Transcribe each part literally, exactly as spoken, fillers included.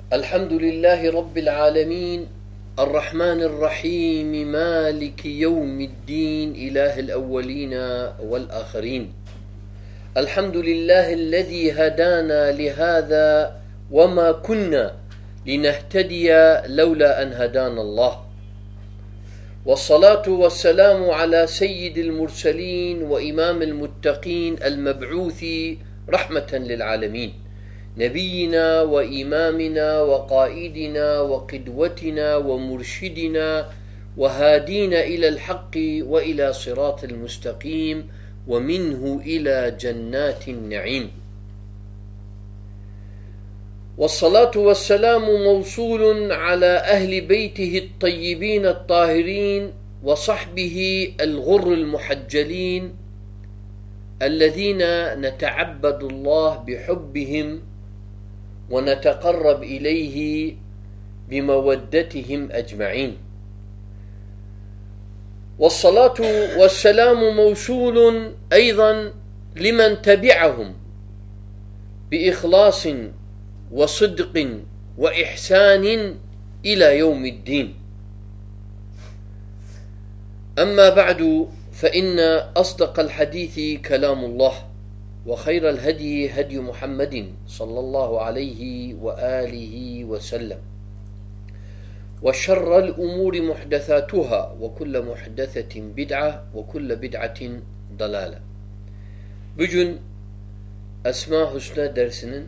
Elhamdülillahi Rabbil alemin. Errahmanirrahim. Maliki yevmiddin. İlahil evvelina vel ahirin. Elhamdülillahillezî hedâna lihâzâ ve mâ kunnâ linehtediye levlâ en hedânallah. Vessalatu vesselamu ala seyyidil murselin ve imamil muttaqin el meb'ûthi rahmeten lil alemin. Nebiyyina ve imamina ve kaidina ve kidvetina ve murşidina ve hadina ila'l hakki ve ila sıratil mustakim ve minhu ila cennetin naim. Vessalatu vesselamu mevsulun ala ehli beytihi't tayyibin't tahirin ve sahbihi el-gurrul muhaccelin ellezina neteabbedullah bihubbihim ve netekarrab ileyhi bimeveddetihim ecma'in. Vessalatu vesselamu mevsulun eydan limen tebi'ahum bi ihlasin ve sıdkın ve ihsanin ila yevmiddin. Amma ba'du fe inne asdaqal hadisi kelamullah ve hayral hedi hedi Muhammedin sallallahu aleyhi ve alihi ve sellem. Ve şerrel umuri muhdesatuhâ ve kulle muhdesetin bid'a ve kulle bid'atin dalâle. Bugün Esma Hüsna dersinin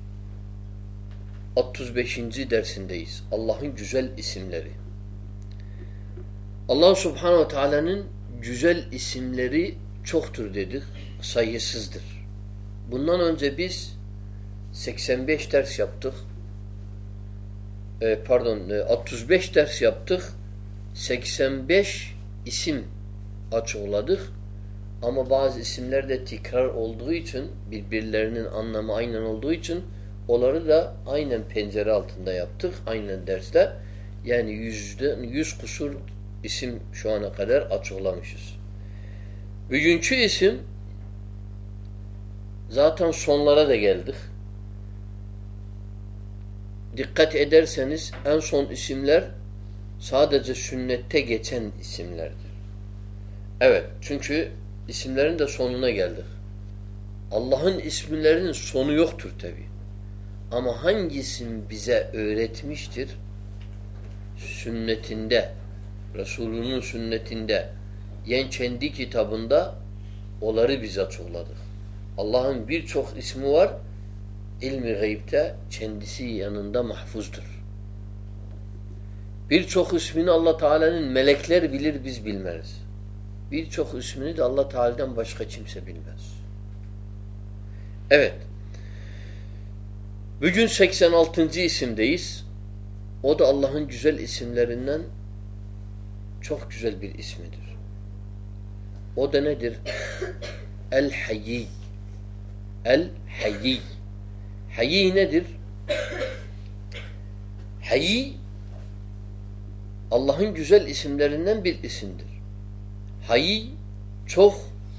otuz beşinci dersindeyiz. Allah'ın güzel isimleri. Allah Subhanahu ve Taala'nın güzel isimleri çoktur dedik, sayısızdır. Bundan önce biz seksen beş ders yaptık. E, pardon, e, otuz beş ders yaptık. seksen beş isim açıkladık. Ama bazı isimler de tekrar olduğu için, birbirlerinin anlamı aynen olduğu için onları da aynen pencere altında yaptık. Aynen derste. Yani yüzde yüz kusur isim şu ana kadar açıklamışız. Bugünkü isim zaten sonlara da geldik. Dikkat ederseniz en son isimler sadece sünnette geçen isimlerdir. Evet, çünkü isimlerin de sonuna geldik. Allah'ın isimlerinin sonu yoktur tabi. Ama hangi isim bize öğretmiştir? Sünnetinde, Resulünün sünnetinde, yani kendi kitabında onları biz açıkladık. Allah'ın birçok ismi var, ilmi gaybte kendisi yanında mahfuzdur. Birçok ismini Allah Teala'nın melekler bilir, biz bilmeriz. Birçok ismini de Allah Teala'dan başka kimse bilmez. Evet. Bugün seksen altıncı isimdeyiz. O da Allah'ın güzel isimlerinden çok güzel bir ismidir. O da nedir? El-Hayy. El-Hayy. Hayy nedir? Hayy Allah'ın güzel isimlerinden bir isimdir. Hayy çok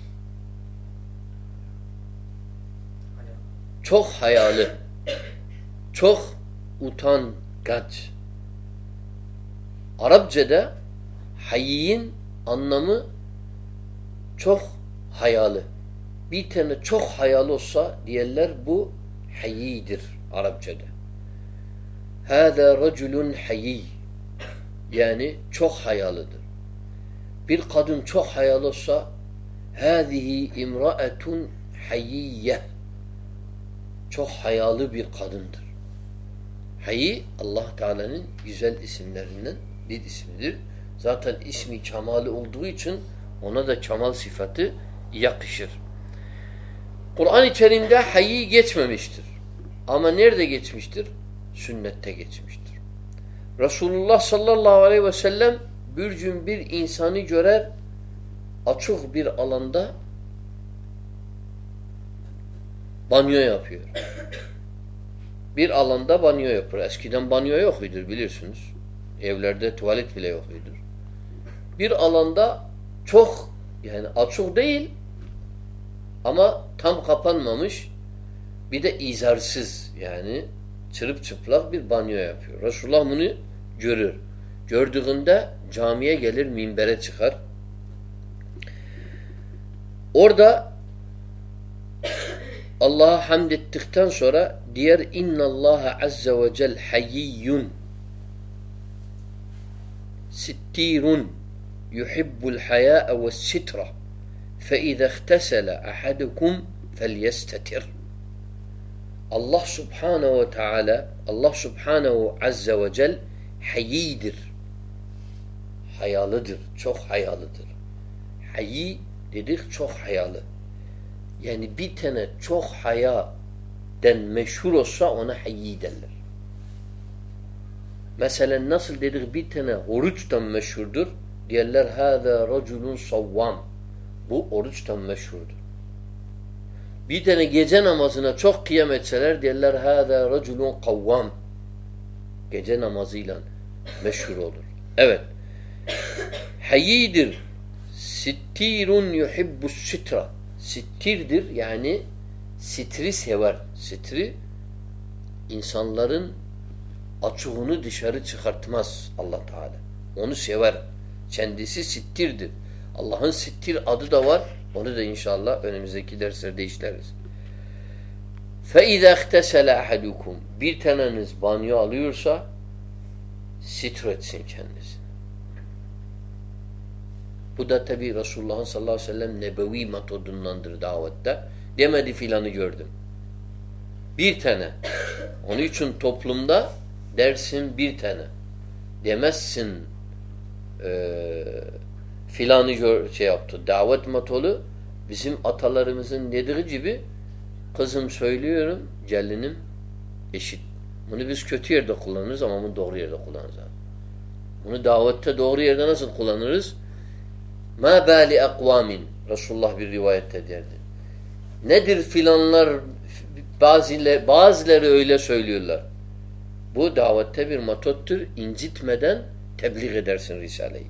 çok hayalı, çok utangaç. Arapçada hayyin anlamı çok hayalı. Bir tane çok hayalı olsa diyorlar bu hayyidir Arapçada. Hâzâ raculun hayy. Yani çok hayalıdır. Bir kadın çok hayalı olsa hâzihi imra'etun hayyiyye. Çok hayalı bir kadındır. Hayy Allah Teala'nın güzel isimlerinden bir ismidir. Zaten ismi kemalı olduğu için ona da kemal sıfatı yakışır. Kur'an-ı Kerim'de hayy geçmemiştir. Ama nerede geçmiştir? Sünnette geçmiştir. Resulullah sallallahu aleyhi ve sellem bir gün bir insanı görer, açık bir alanda banyo yapıyor. Bir alanda banyo yapıyor. Eskiden banyo yokuydu bilirsiniz. Evlerde tuvalet bile yokuydu. Bir alanda çok, yani açık değil ama tam kapanmamış, bir de izarsız, yani çırılçıplak bir banyo yapıyor. Resulullah bunu görür. Gördüğünde camiye gelir, minbere çıkar. Orada Allah'a hamd ettikten sonra diğer innallaha azze ve cel hayyun sittirun yuhibbul haya'a ve's sitra fe iza ihtesala ahadukum felyestetir. Allah subhanehu ve teala Allah subhanehu azze ve cel hayyidir. Hayalıdır. Çok hayalıdır. Hayyi dedik çok hayalı. Yani bir tane çok hayaden meşhur olsa ona hayyi derler. Mesela nasıl dedik bir tane oruçtan meşhurdur. Diyorlar hâzâ raculun savvam. Bu oruçtan meşhurdur. Bir tane gece namazına çok kıyam etseler diyorlar hâzâ raculun kavvam. Gece namazıyla meşhur olur. Evet. Hayyidir. Sittirun yuhibbus sitra. Sittirdir yani sitri sever. Sitri insanların açığını dışarı çıkartmaz Allah Teala. Onu sever. Kendisi sittirdir. Allah'ın sittir adı da var. Onu da inşallah önümüzdeki derslerde işleriz. فَاِذَا اخْتَسَلَ اَحَدُكُمْ Bir taneniz banyo alıyorsa sitretsin kendisini. Bu da tabi Resulullah'ın sallallahu aleyhi ve sellem nebevi metodundandır davette. Demedi filanı gördüm. Bir tane. Onun için toplumda dersin bir tane. Demezsin e, filanı gör, şey yaptı. Davet metodu bizim atalarımızın dediği gibi kızım söylüyorum, gelinim eşit. Bunu biz kötü yerde kullanırız ama bunu doğru yerde kullanırız. Bunu davette doğru yerde nasıl kullanırız? Ma bali akvamin Resulullah bir rivayette derdi. Nedir filanlar bazıları, bazıları öyle söylüyorlar. Bu davette bir metottur. İncitmeden tebliğ edersin Risale'yi.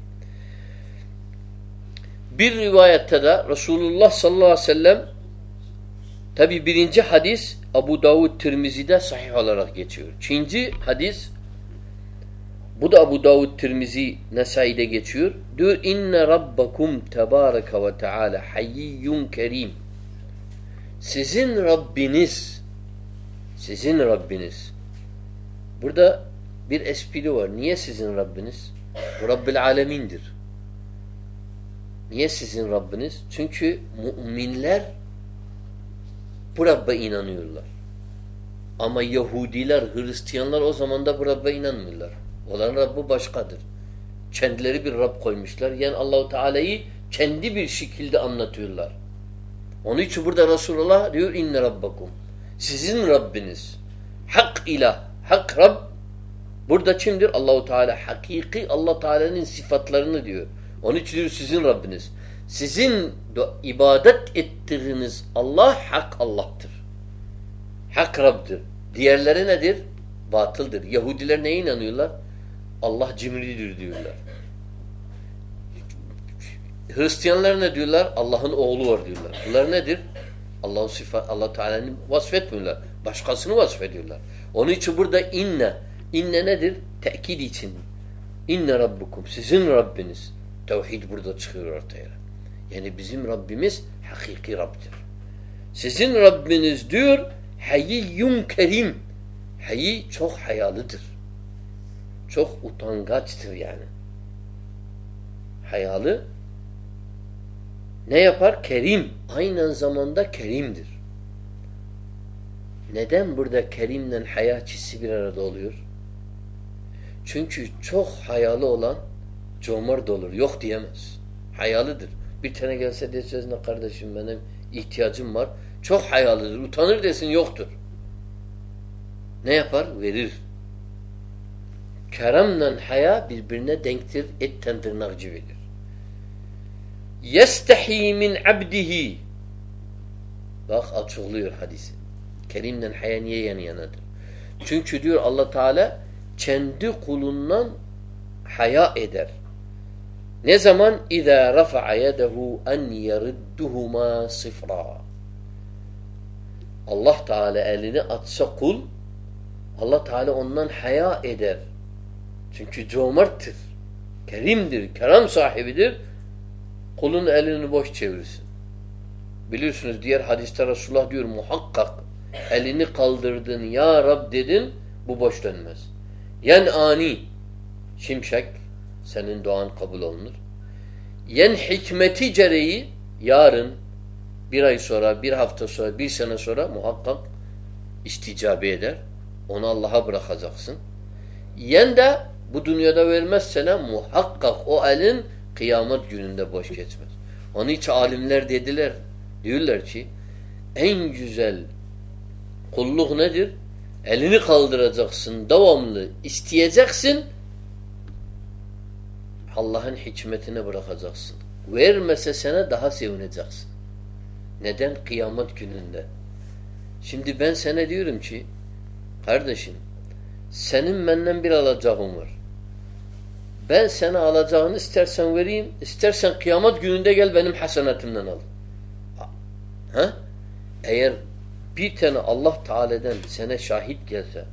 Bir rivayette de Resulullah sallallahu aleyhi ve sellem tabi birinci hadis Abu Davud Tirmizi'de sahih olarak geçiyor. İkinci hadis bu da Abu Davud Tirmizi Nesai'de geçiyor. Diyor inne rabbakum tebareke ve teala hayyiyyun kerim. Sizin Rabbiniz sizin Rabbiniz. Burada bir espri var. Niye sizin Rabbiniz? Bu Rabbil Alemin'dir. Niye sizin Rabbiniz? Çünkü müminler bu Rabbe inanıyorlar. Ama Yahudiler, Hristiyanlar o zaman da bu Rabbe inanmıyorlar. Olan Rabbi başkadır. Kendileri bir Rab koymuşlar. Yani Allahu Teala'yı kendi bir şekilde anlatıyorlar. Onun için burada Resulullah diyor inne rabbakum. Sizin Rabbiniz. Hak ilah, hak Rab. Burada kimdir? Allahu Teala hakiki Allah Teala'nın sıfatlarını diyor. Onun için diyor sizin Rabbiniz. Sizin ibadet ettiğiniz Allah hak Allah'tır. Hak Rab'dır. Diğerleri nedir? Batıldır. Yahudiler neye inanıyorlar? Allah cimridir diyorlar. Hristiyanlar ne diyorlar? Allah'ın oğlu var diyorlar. Bunlar nedir? Allah'ın sıfat, Allah Teala'nın vasfetmiyorlar. Başkasını vasfediyorlar. Onun için burada inne. İnne nedir? Tekid için. İnne rabbukum. Sizin Rabbiniz. Tevhid burada çıkıyor ortaya. Yani bizim Rabbimiz hakiki Rabb'dir. Sizin Rabbiniz diyor hayyiyyun kerim. Hayy çok hayalıdır. Çok utangaçtır yani. Hayalı ne yapar? Kerim. Aynı zamanda kerimdir. Neden burada kerimle haya çizsi bir arada oluyor? Çünkü çok hayalı olan cömert olur. Yok diyemez. Hayalıdır. Bir tane gelse deseniz ne kardeşim benim ihtiyacım var. Çok hayalıdır. Utanır desin yoktur. Ne yapar? Verir. Keremle haya birbirine denktir. Etten tırnak gibidir. Yestehi min abdihi. Bak açıklıyor hadisi. Kerimle haya niye yan yanadır? Çünkü diyor Allah Teala kendi kulundan haya eder. Ne zaman? İzâ rafa'a yedehu en yeridduhuma sıfra. Allah Teala elini atsa kul Allah Teala ondan haya eder. Çünkü cömerttir. Kerimdir. Kerem sahibidir. Kulun elini boş çevirsin. Biliyorsunuz diğer hadiste Resulullah diyor muhakkak elini kaldırdın ya Rab dedin bu boş dönmez. Yen ani şimşek senin duan kabul olunur. Yen hikmeti gereği yarın bir ay sonra, bir hafta sonra, bir sene sonra muhakkak isticabe eder. Onu Allah'a bırakacaksın. Yen de bu dünyada vermezse muhakkak o elin kıyamet gününde boş geçmez. Onun için alimler dediler, diyorlar ki en güzel kulluk nedir? Elini kaldıracaksın, devamlı isteyeceksin, Allah'ın hikmetine bırakacaksın. Vermese sana daha sevineceksin. Neden? Kıyamet gününde. Şimdi ben sana diyorum ki kardeşim senin benden bir alacağın var. Ben sana alacağını istersen vereyim, istersen kıyamet gününde gel benim hasenatimden al. Ha? Eğer bir tane Allah Teala'dan sana şahit gelse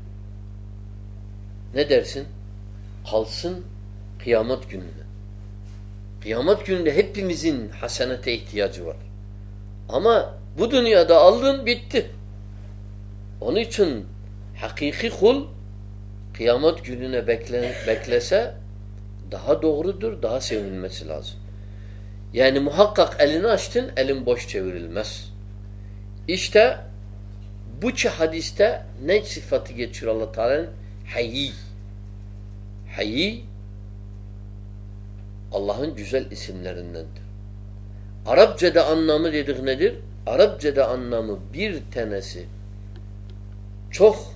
ne dersin? Kalsın kıyamet gününe. Kıyamet gününde hepimizin hasenete ihtiyacı var. Ama bu dünyada aldın bitti. Onun için hakiki kul kıyamet gününe bekle, beklese daha doğrudur, daha sevinmesi lazım. Yani muhakkak elini açtın, elin boş çevrilmez. İşte bu iki hadiste ne sıfatı geçiyor Allah Teala'nın? Hayy. Hayy Allah'ın güzel isimlerindendir. Arapçada anlamı dedik nedir? Arapçada anlamı bir tanesi çok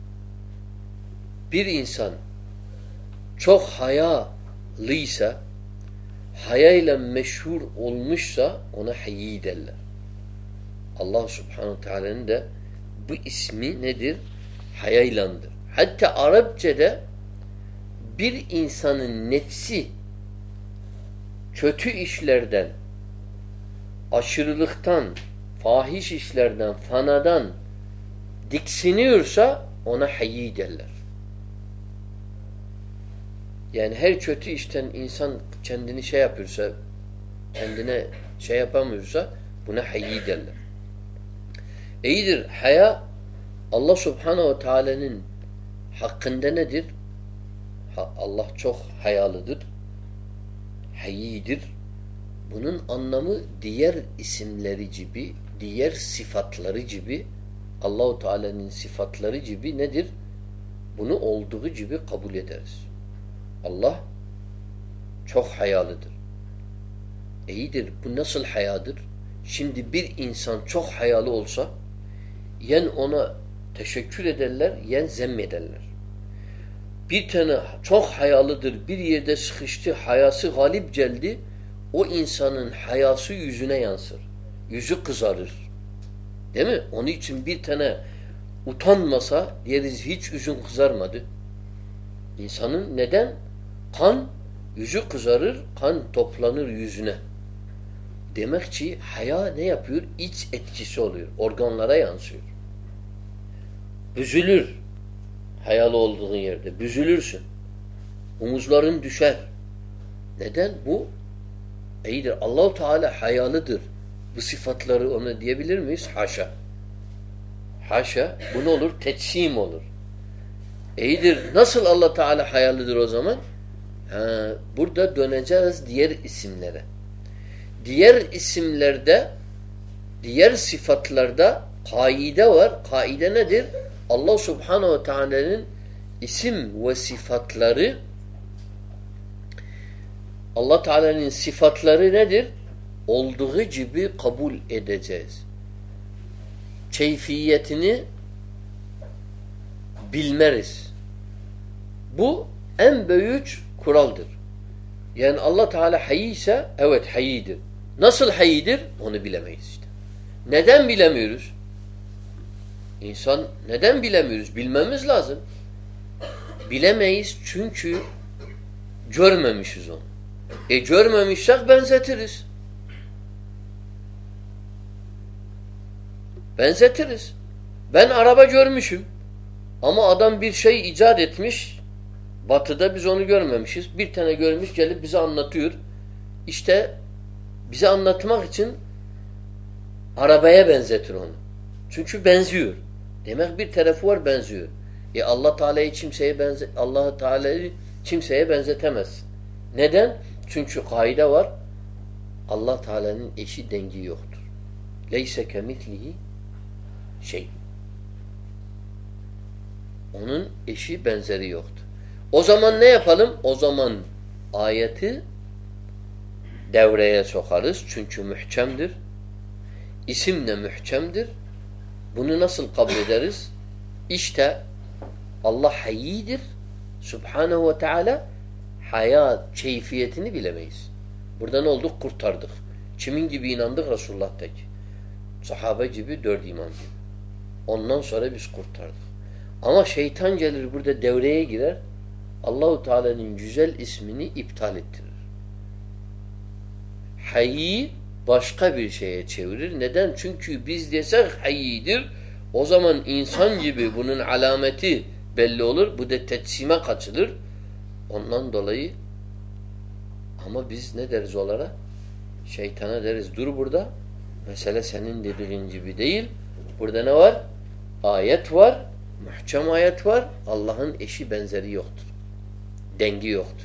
bir insan çok hayalıysa, hayayla meşhur olmuşsa ona hayy derler. Allah Subhanahu Teala'nın da bu ismi nedir? Hayaylandır. Hatta Arapçada bir insanın nefsi kötü işlerden, aşırılıktan, fahiş işlerden, fanadan diksiniyorsa ona hayy derler. Yani her kötü işten insan kendini şey yapıyorsa, kendine şey yapamıyorsa buna hayy derler. İyidir. Haya Allah Subhanahu Teala'nın hakkında nedir? Allah çok hayalıdır. Hayyidir. Bunun anlamı diğer isimleri gibi, diğer sıfatları gibi, Allah-u Teala'nın sıfatları gibi nedir? Bunu olduğu gibi kabul ederiz. Allah çok hayalıdır. İyidir. Bu nasıl hayadır? Şimdi bir insan çok hayalı olsa yen ona teşekkür ederler, yen zemmederler. Bir tane çok hayalıdır, bir yerde sıkıştı, hayası galip geldi, o insanın hayası yüzüne yansır. Yüzü kızarır. Değil mi? Onun için bir tane utanmasa deriz hiç yüzün kızarmadı. İnsanın neden? Kan yüzü kızarır, kan toplanır yüzüne. Demek ki haya ne yapıyor? İç etkisi oluyor. Organlara yansıyor. Büzülür. Hayalı olduğun yerde. Büzülürsün. Omuzların düşer. Neden? Bu iyidir. Allah-u Teala hayalıdır. Bu sıfatları ona diyebilir miyiz? Haşa. Haşa. Bu ne olur? Tetsim olur. İyidir. Nasıl Allah Teala hayalıdır o zaman? Ha, burada döneceğiz diğer isimlere. Diğer isimlerde, diğer sıfatlarda kaide var. Kaide nedir? Allah Subhanahu ve Teala'nın isim ve sıfatları, Allah Teala'nın sıfatları nedir? Olduğu gibi kabul edeceğiz. Keyfiyetini bilmeriz. Bu en büyük kuraldır. Yani Allah Teala hayy ise evet hayyidir. Nasıl hayyidir? Onu bilemeyiz işte. Neden bilemiyoruz? İnsan neden bilemiyoruz? Bilmemiz lazım. Bilemeyiz çünkü görmemişiz onu. E görmemişsek benzetiriz. Benzetiriz. Ben araba görmüşüm. Ama adam bir şey icat etmiş. Batı'da biz onu görmemişiz. Bir tane görmüş gelip bize anlatıyor. İşte bize anlatmak için arabaya benzetir onu. Çünkü benziyor. Demek bir tarafı var benziyor. E Allah Teala'yı kimseye benze Allah Teala'yı kimseye benzetemez. Neden? Çünkü kaide var. Allah Teala'nın eşi dengi yoktur. Leyse kemitlihi şey. Onun eşi benzeri yoktur. O zaman ne yapalım? O zaman ayeti devreye sokarız. Çünkü mühkemdir. İsim de mühkemdir. Bunu nasıl kabul ederiz? İşte Allah hayyidir. Subhanahu ve Teala hayat keyfiyetini bilemeyiz. Burada ne olduk? Kurtardık. Kimin gibi inandık? Resulullah'taki. Sahabe gibi, dört imam gibi. Ondan sonra biz kurtardık. Ama şeytan gelir burada devreye girer. Allahu Teala'nın güzel ismini iptal ettirir. Hayyi başka bir şeye çevirir. Neden? Çünkü biz desek hayyidir. O zaman insan gibi bunun alameti belli olur. Bu da teçhime kaçılır. Ondan dolayı ama biz ne deriz onlara? Şeytana deriz dur burada. Mesele senin dediğin gibi değil. Burada ne var? Ayet var. Muhkem ayet var. Allah'ın eşi benzeri yoktur. Dengi yoktur.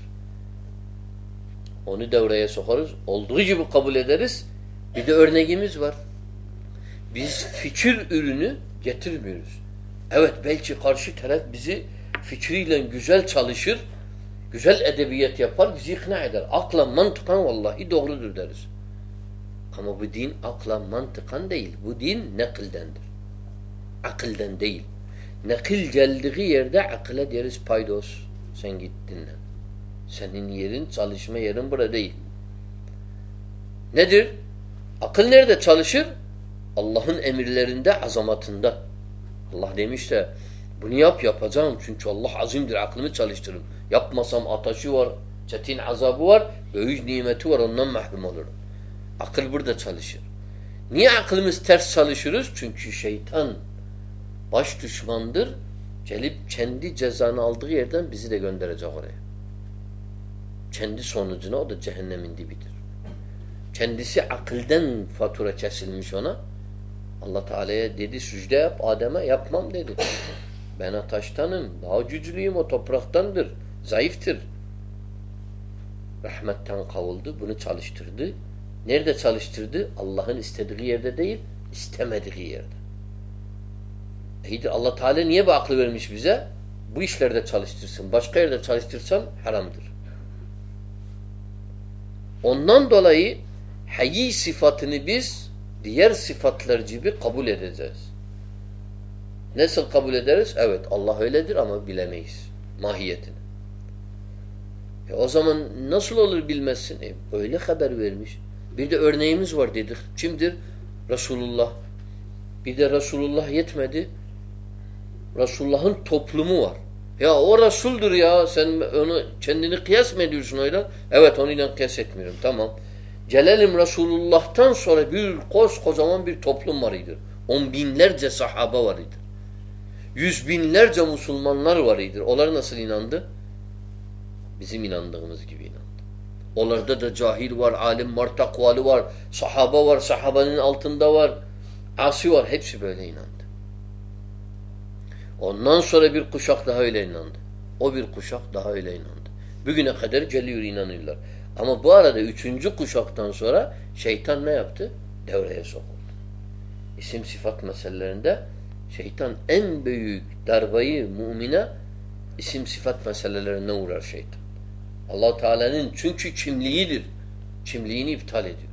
Onu devreye sokarız. Olduğu gibi kabul ederiz. Bir de örneğimiz var. Biz fikir ürünü getirmiyoruz. Evet belki karşı taraf bizi fikriyle güzel çalışır, güzel edebiyat yapar, bizi ikna eder. Akla mantıkan vallahi doğrudur deriz. Ama bu din akla mantıkan değil. Bu din nakildendir. Akılden değil. Nakil geldiği yerde akıla deriz paydos. Sen git dinle. Senin yerin, çalışma yerin burada değil. Nedir? Akıl nerede çalışır? Allah'ın emirlerinde, azamatında. Allah demiş de bunu yap yapacağım çünkü Allah azimdir, aklımı çalıştırırım. Yapmasam ataşı var, çetin azabı var, büyük nimeti var, ondan mahrum olurum. Akıl burada çalışır. Niye aklımız ters çalışırız? Çünkü şeytan baş düşmandır. Gelip kendi cezanı aldığı yerden bizi de gönderecek oraya. Kendi sonucuna, o da cehennemin dibidir. Kendisi akılden fatura kesilmiş ona. Allah Teala'ya dedi sücde yap, Adem'e yapmam dedi. Ben taştanım, daha güçlüyüm, o topraktandır, zayıftır. Rahmetten kavuldu, bunu çalıştırdı. Nerede çalıştırdı? Allah'ın istediği yerde değil, istemediği yerde. İyidir, Allah Teala niye bu aklı vermiş bize? Bu işlerde çalıştırsın. Başka yerde çalıştırsan haramdır. Ondan dolayı hayy sıfatını biz diğer sıfatlar gibi kabul edeceğiz. Nasıl kabul ederiz? Evet Allah öyledir ama bilemeyiz mahiyetini. E o zaman nasıl olur bilmezsin? E öyle haber vermiş. Bir de örneğimiz var dedik. Kimdir? Resulullah. Bir de Resulullah yetmedi. Resulullah'ın toplumu var. Ya o Resul'dür ya. Sen onu kendini kıyas mı ediyorsun öyle? Evet onunla kıyas etmiyorum. Tamam. Gelelim Resulullah'tan sonra bir koskocaman bir toplum var idi. On binlerce sahaba var idi. Yüz binlerce Müslümanlar var idi. Onlar nasıl inandı? Bizim inandığımız gibi inandı. Onlarda da cahil var, alim var, takvalı var, sahaba var, sahabanın altında var, asi var. Hepsi böyle inandı. Ondan sonra bir kuşak daha öyle inandı. O bir kuşak daha öyle inandı. Bugüne kadar geliyor inanıyorlar. Ama bu arada üçüncü kuşaktan sonra şeytan ne yaptı? Devreye sokuldu. İsim sıfat meselelerinde şeytan en büyük darbayı mümine isim sıfat meselelerine uğrar şeytan. Allah Teala'nın çünkü kimliğidir. Kimliğini iptal ediyor.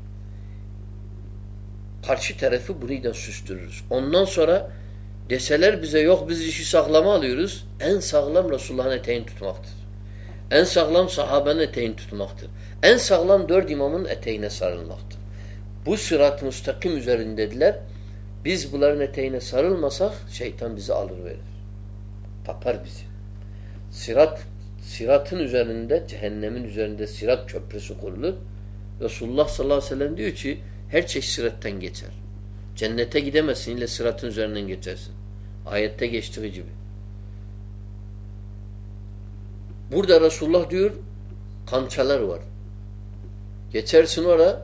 Karşı tarafı bununla süstürürüz. Ondan sonra deseler bize yok biz işi sağlama alıyoruz. En sağlam Resulullah'ın eteğini tutmaktır. En sağlam sahabenin eteğini tutmaktır. En sağlam dört imamın eteğine sarılmaktır. Bu sırat-ı müstakim üzerindediler. Biz bunların eteğine sarılmasak şeytan bizi alır verir. Tapar bizi. Sırat, sıratın üzerinde, cehennemin üzerinde sırat köprüsü kurulur. Resulullah sallallahu aleyhi ve sellem diyor ki her çeşit sırattan geçer. Cennete gidemezsin ile sıratın üzerinden geçersin. Ayette geçtiği gibi. Burada Resulullah diyor kançalar var. Geçersin oraya,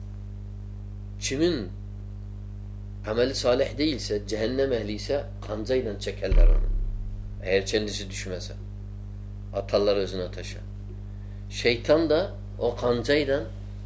kimin ameli salih değilse, cehennem ehliyse kancayla çekerler onu. Eğer kendisi düşmese. Atarlar özüne ateşe. Şeytan da o kancayla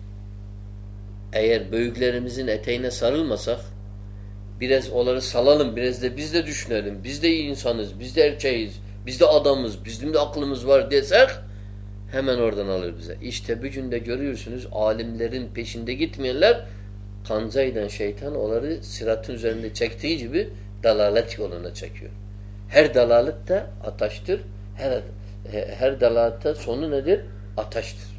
eğer büyüklerimizin eteğine sarılmasak, biraz onları salalım, biraz da biz de düşünelim. Biz de iyi insanız, biz de erkeğiz, biz de adamız, bizim de aklımız var desek hemen oradan alır bize. İşte bir günde görüyorsunuz alimlerin peşinde gitmeyenler kancayla şeytan onları sıratın üzerinde çektiği gibi dalalet yoluna çekiyor. Her dalalet de ataştır. Her, her dalalette sonu nedir? Ataştır.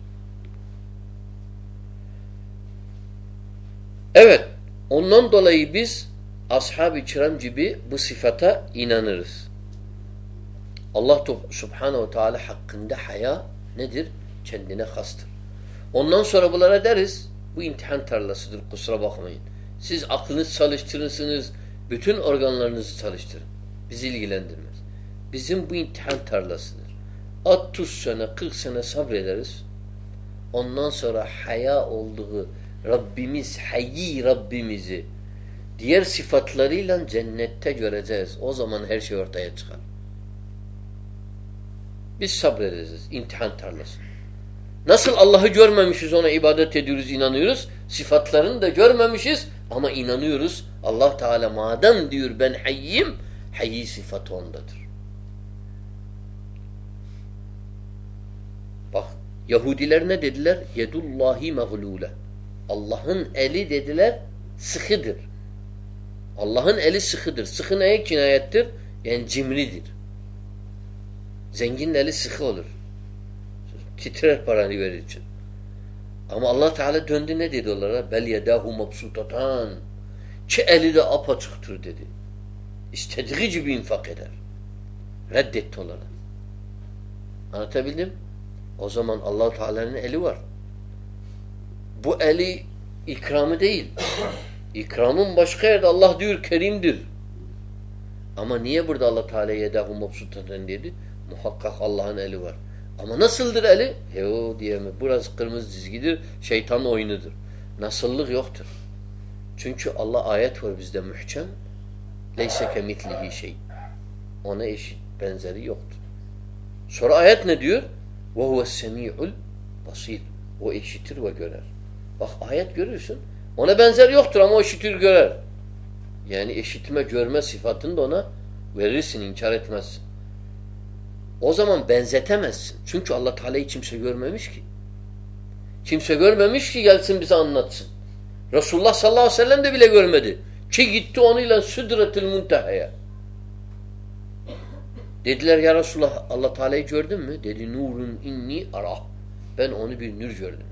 Evet. Ondan dolayı biz ashab-ı kiram gibi bu sıfata inanırız. Allah Subhanahu ve Teala hakkında haya nedir? Kendine hastır. Ondan sonra bunlara deriz, bu imtihan tarlasıdır, kusura bakmayın. Siz aklınızı çalıştırırsınız, bütün organlarınızı çalıştırın. Bizi ilgilendirmez. Bizim bu imtihan tarlasıdır. altmış sene, kırk sene sabrederiz. Ondan sonra haya olduğu Rabbimiz, hayyi Rabbimizi diğer sıfatlarıyla cennette göreceğiz. O zaman her şey ortaya çıkar. Biz sabredeceğiz. İmtihan tarlası. Nasıl Allah'ı görmemişiz, ona ibadet ediyoruz, inanıyoruz. Sıfatlarını da görmemişiz ama inanıyoruz. Allah Teala madem diyor ben hayyim, hayyi sıfatı ondadır. Bak Yahudiler ne dediler? Yedullahi mağlule. Allah'ın eli dediler sıkıdır. Allah'ın eli sıkıdır. Sıkı neye kinayettir? Yani cimridir. Zenginin eli sıkı olur. Titrer paranı verir için. Ama Allah Teala döndü ne dedi onlara? Bel yedahu mabsutatan. Ki eli de apaçıktır dedi. İstediği gibi infak eder. Reddetti onlara. Anlatabildim? O zaman Allah Teala'nın eli var. Bu eli ikramı değil. İkramın başka yerde Allah diyor kerimdir. Ama niye burada Allah Teala yedahu mabsutatan dedi? Muhakkak Allah'ın eli var. Ama nasıldır eli? Yo diyemem. Burası kırmızı çizgidir. Şeytanın oyunudur. Nasıllık yoktur. Çünkü Allah ayet var bizde muhkem. Leyse kemitlihi şey. Ona eşit benzeri yoktur. Sonra ayet ne diyor? Ve huve's-semi'ul basir. O eşitir ve görer. Bak ayet görüyorsun. Ona benzer yoktur ama o eşitir görer. Yani eşitme görme sıfatını da ona verirsin, inkar etmezsin. O zaman benzetemezsin. Çünkü Allah Teala'yı kimse görmemiş ki. Kimse görmemiş ki gelsin bize anlatsın. Resulullah sallallahu aleyhi ve sellem de bile görmedi. Ki gitti onunla Südretül Munteha'ya. Dediler ya Resulullah Allah Teala'yı gördün mü? Dedi nurun inni ara. Ben onu bir nur gördüm.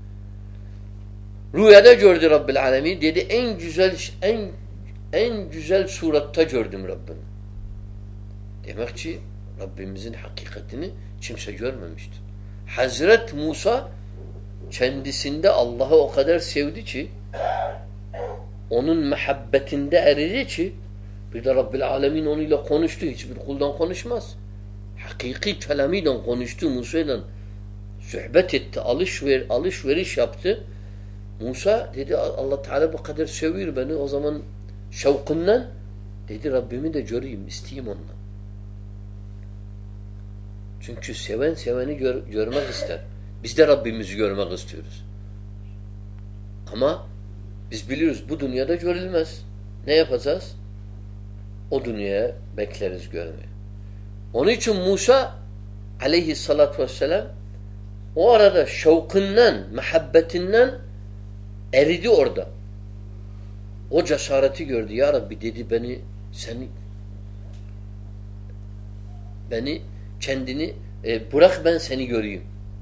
Rüyada gördü Rabbil Alemin. Dedi en güzel en en güzel suratta gördüm Rabbimi. Demek ki Rabbimizin hakikatini kimse görmemiştir. Hazret Musa kendisinde Allah'ı o kadar sevdi ki onun muhabbetinde eridi ki bir de Rabbil Alemin onunla konuştu. Hiçbir kuldan konuşmaz. Hakiki kelamıyla konuştu. Musa'yla sohbet etti. Alışver, alışveriş yaptı. Musa dedi Allah Teala bu kadar seviyor beni. O zaman şevkından dedi Rabbimi de göreyim, isteyeyim ondan. Çünkü seven seveni gör, görmek ister. Biz de Rabbimizi görmek istiyoruz. Ama biz biliyoruz bu dünyada görülmez. Ne yapacağız? O dünyaya bekleriz görmeye. Onun için Musa aleyhissalatü vesselam o arada şevkından, muhabbetinden eridi orada. O cesareti gördü. Ya Rabbi dedi beni seni beni kendini e, bırak ben seni göreyim.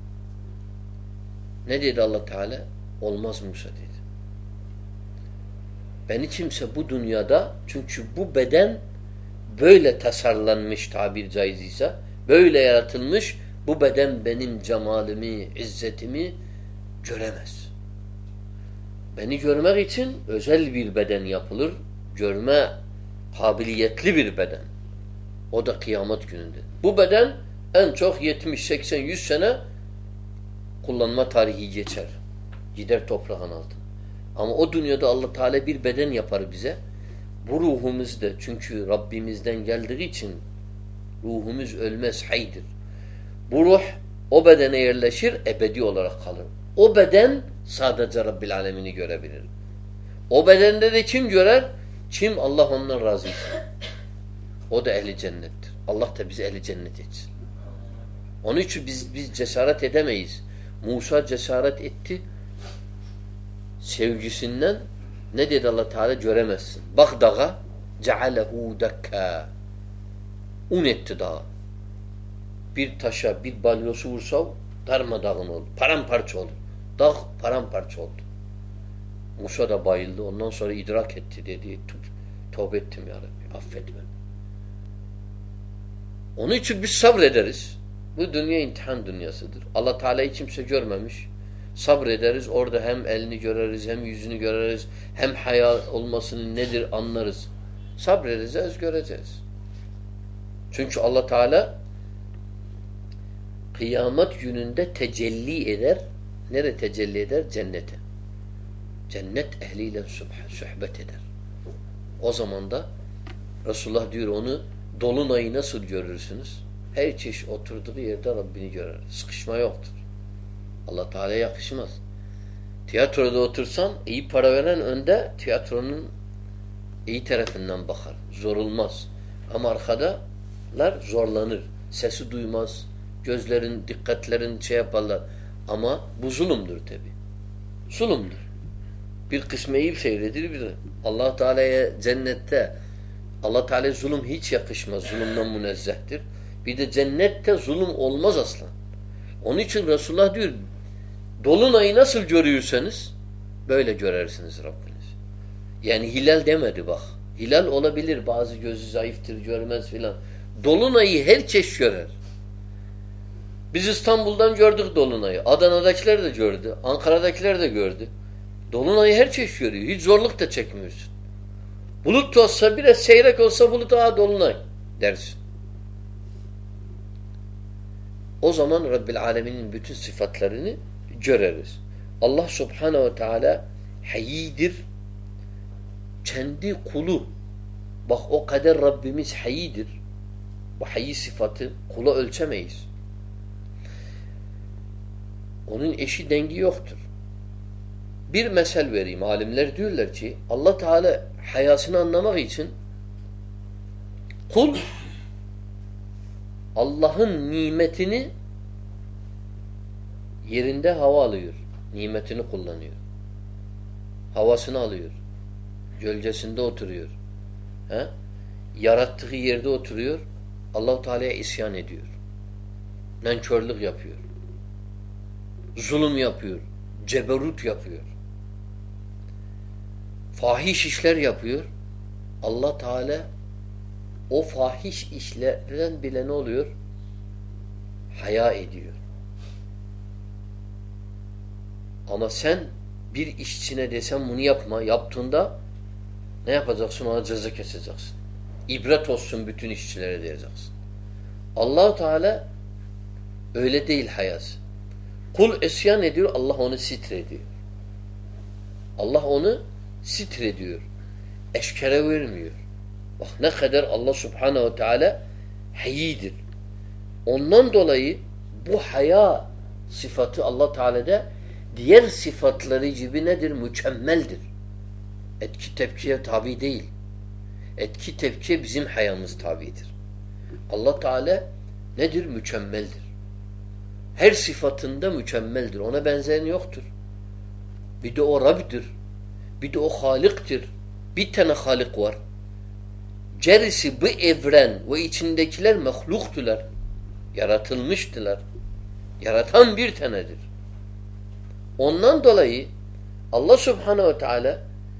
Ne dedi Allah Teala? Olmaz Musa dedi. Beni kimse bu dünyada çünkü bu beden böyle tasarlanmış tabir caiziyse böyle yaratılmış bu beden benim cemalimi, izzetimi göremez. Beni görmek için özel bir beden yapılır. Görme kabiliyetli bir beden. O da kıyamet gününde. Bu beden En çok yetmiş, seksen, yüz sene kullanma tarihi geçer. Gider toprağın altına. Ama o dünyada Allah Teala bir beden yapar bize. Bu ruhumuz da çünkü Rabbimizden geldiği için ruhumuz ölmez, haydır. Bu ruh o bedene yerleşir, ebedi olarak kalır. O beden sadece Rabbil Alemin'i görebilir. O bedende de kim görer? Kim Allah ondan razıysa. O da ehli cennettir. Allah da bizi ehli cennet etsin. Onun için biz biz cesaret edemeyiz. Musa cesaret etti. Sevgisinden ne dedi Allah Teala göremezsin. Bak dağa cealehu dakka. Un etti dağı. Bir taşa bir balyosu vursa darmadağın olur. Paramparça olur. Dağ paramparça oldu. Musa da bayıldı. Ondan sonra idrak etti dedi. Tövbe ettim ya Rabbi. Affet beni. Onun için biz sabrederiz. Bu dünya imtihan dünyasıdır. Allah Teala'yı kimse görmemiş. Sabrederiz. Orada hem elini göreriz, hem yüzünü göreriz, hem haya olmasını nedir anlarız. Sabredeceğiz, göreceğiz. Çünkü Allah Teala kıyamet gününde tecelli eder. Nereye tecelli eder? Cennete. Cennet ehliyle sohbet eder. O zaman da Resulullah diyor onu dolunayı nasıl görürsünüz? Her çeşit oturduğu yerde Rabbini görür. Sıkışma yoktur. Allah Teala'ya yakışmaz. Tiyatroda otursan iyi para veren önde tiyatronun iyi tarafından bakar. Zorulmaz. Ama arkadalar zorlanır. Sesi duymaz. Gözlerin, dikkatlerin şey yaparlar. Ama bu zulümdür tabi. Zulümdür. Bir kısmı iyi seyredir. Bir Allah Teala'ya cennette Allah Teala zulüm hiç yakışmaz. Zulümden münezzehtir. Bir de cennette zulüm olmaz asla. Onun için Resulullah diyor dolunayı nasıl görüyorsanız böyle görersiniz Rabbiniz. Yani hilal demedi bak. Hilal olabilir. Bazı gözü zayıftır, görmez filan. Dolunayı her çeşit görer. Biz İstanbul'dan gördük dolunayı. Adana'dakiler de gördü. Ankara'dakiler de gördü. Dolunayı her çeşit görüyor. Hiç zorluk da çekmiyorsun. Bulut olsa biraz seyrek olsa bulut aa dolunay dersin. O zaman Rabbil Alemin'in bütün sıfatlarını göreriz. Allah Subhanahu ve Teala hayyidir. Kendi kulu. Bak o kadar Rabbimiz hayyidir. Bu hayyi sıfatı kula ölçemeyiz. Onun eşi dengi yoktur. Bir mesel vereyim. Alimler diyorlar ki Allah Teala hayasını anlamak için kul Allah'ın nimetini yerinde hava alıyor. Nimetini kullanıyor. Havasını alıyor. Gölgesinde oturuyor. He? Yarattığı yerde oturuyor. Allah-u Teala'ya isyan ediyor. Nankörlük yapıyor. Zulüm yapıyor. Ceberut yapıyor. Fahiş işler yapıyor. Allah Teala o fahiş işlerden bile ne oluyor? Haya ediyor. Ama sen bir işçine desen bunu yapma, yaptığında ne yapacaksın? Ona ceza keseceksin. İbret olsun bütün işçilere diyeceksin. Allah Teala öyle değil hayası. Kul isyan ediyor, Allah onu sitrediyor. Allah onu sitrediyor. Eşkere vermiyor. Bak ne kadar Allah Subhanahu ve Teala hayyidir. Ondan dolayı bu haya sıfatı Allah Teala'da diğer sıfatları gibi nedir? Mükemmeldir. Etki tepkiye tabi değil. Etki tepkiye bizim hayamız tabidir. Allah Teala nedir? Mükemmeldir. Her sıfatında mükemmeldir. Ona benzeyen yoktur. Bir de o Rab'dir. Bir de o Halik'tir. Bir tane Halik var. Gerisi bu evren ve içindekiler mahluktular. Yaratılmıştılar. Yaratan bir tanedir. Ondan dolayı Allah Subhanahu ve Teala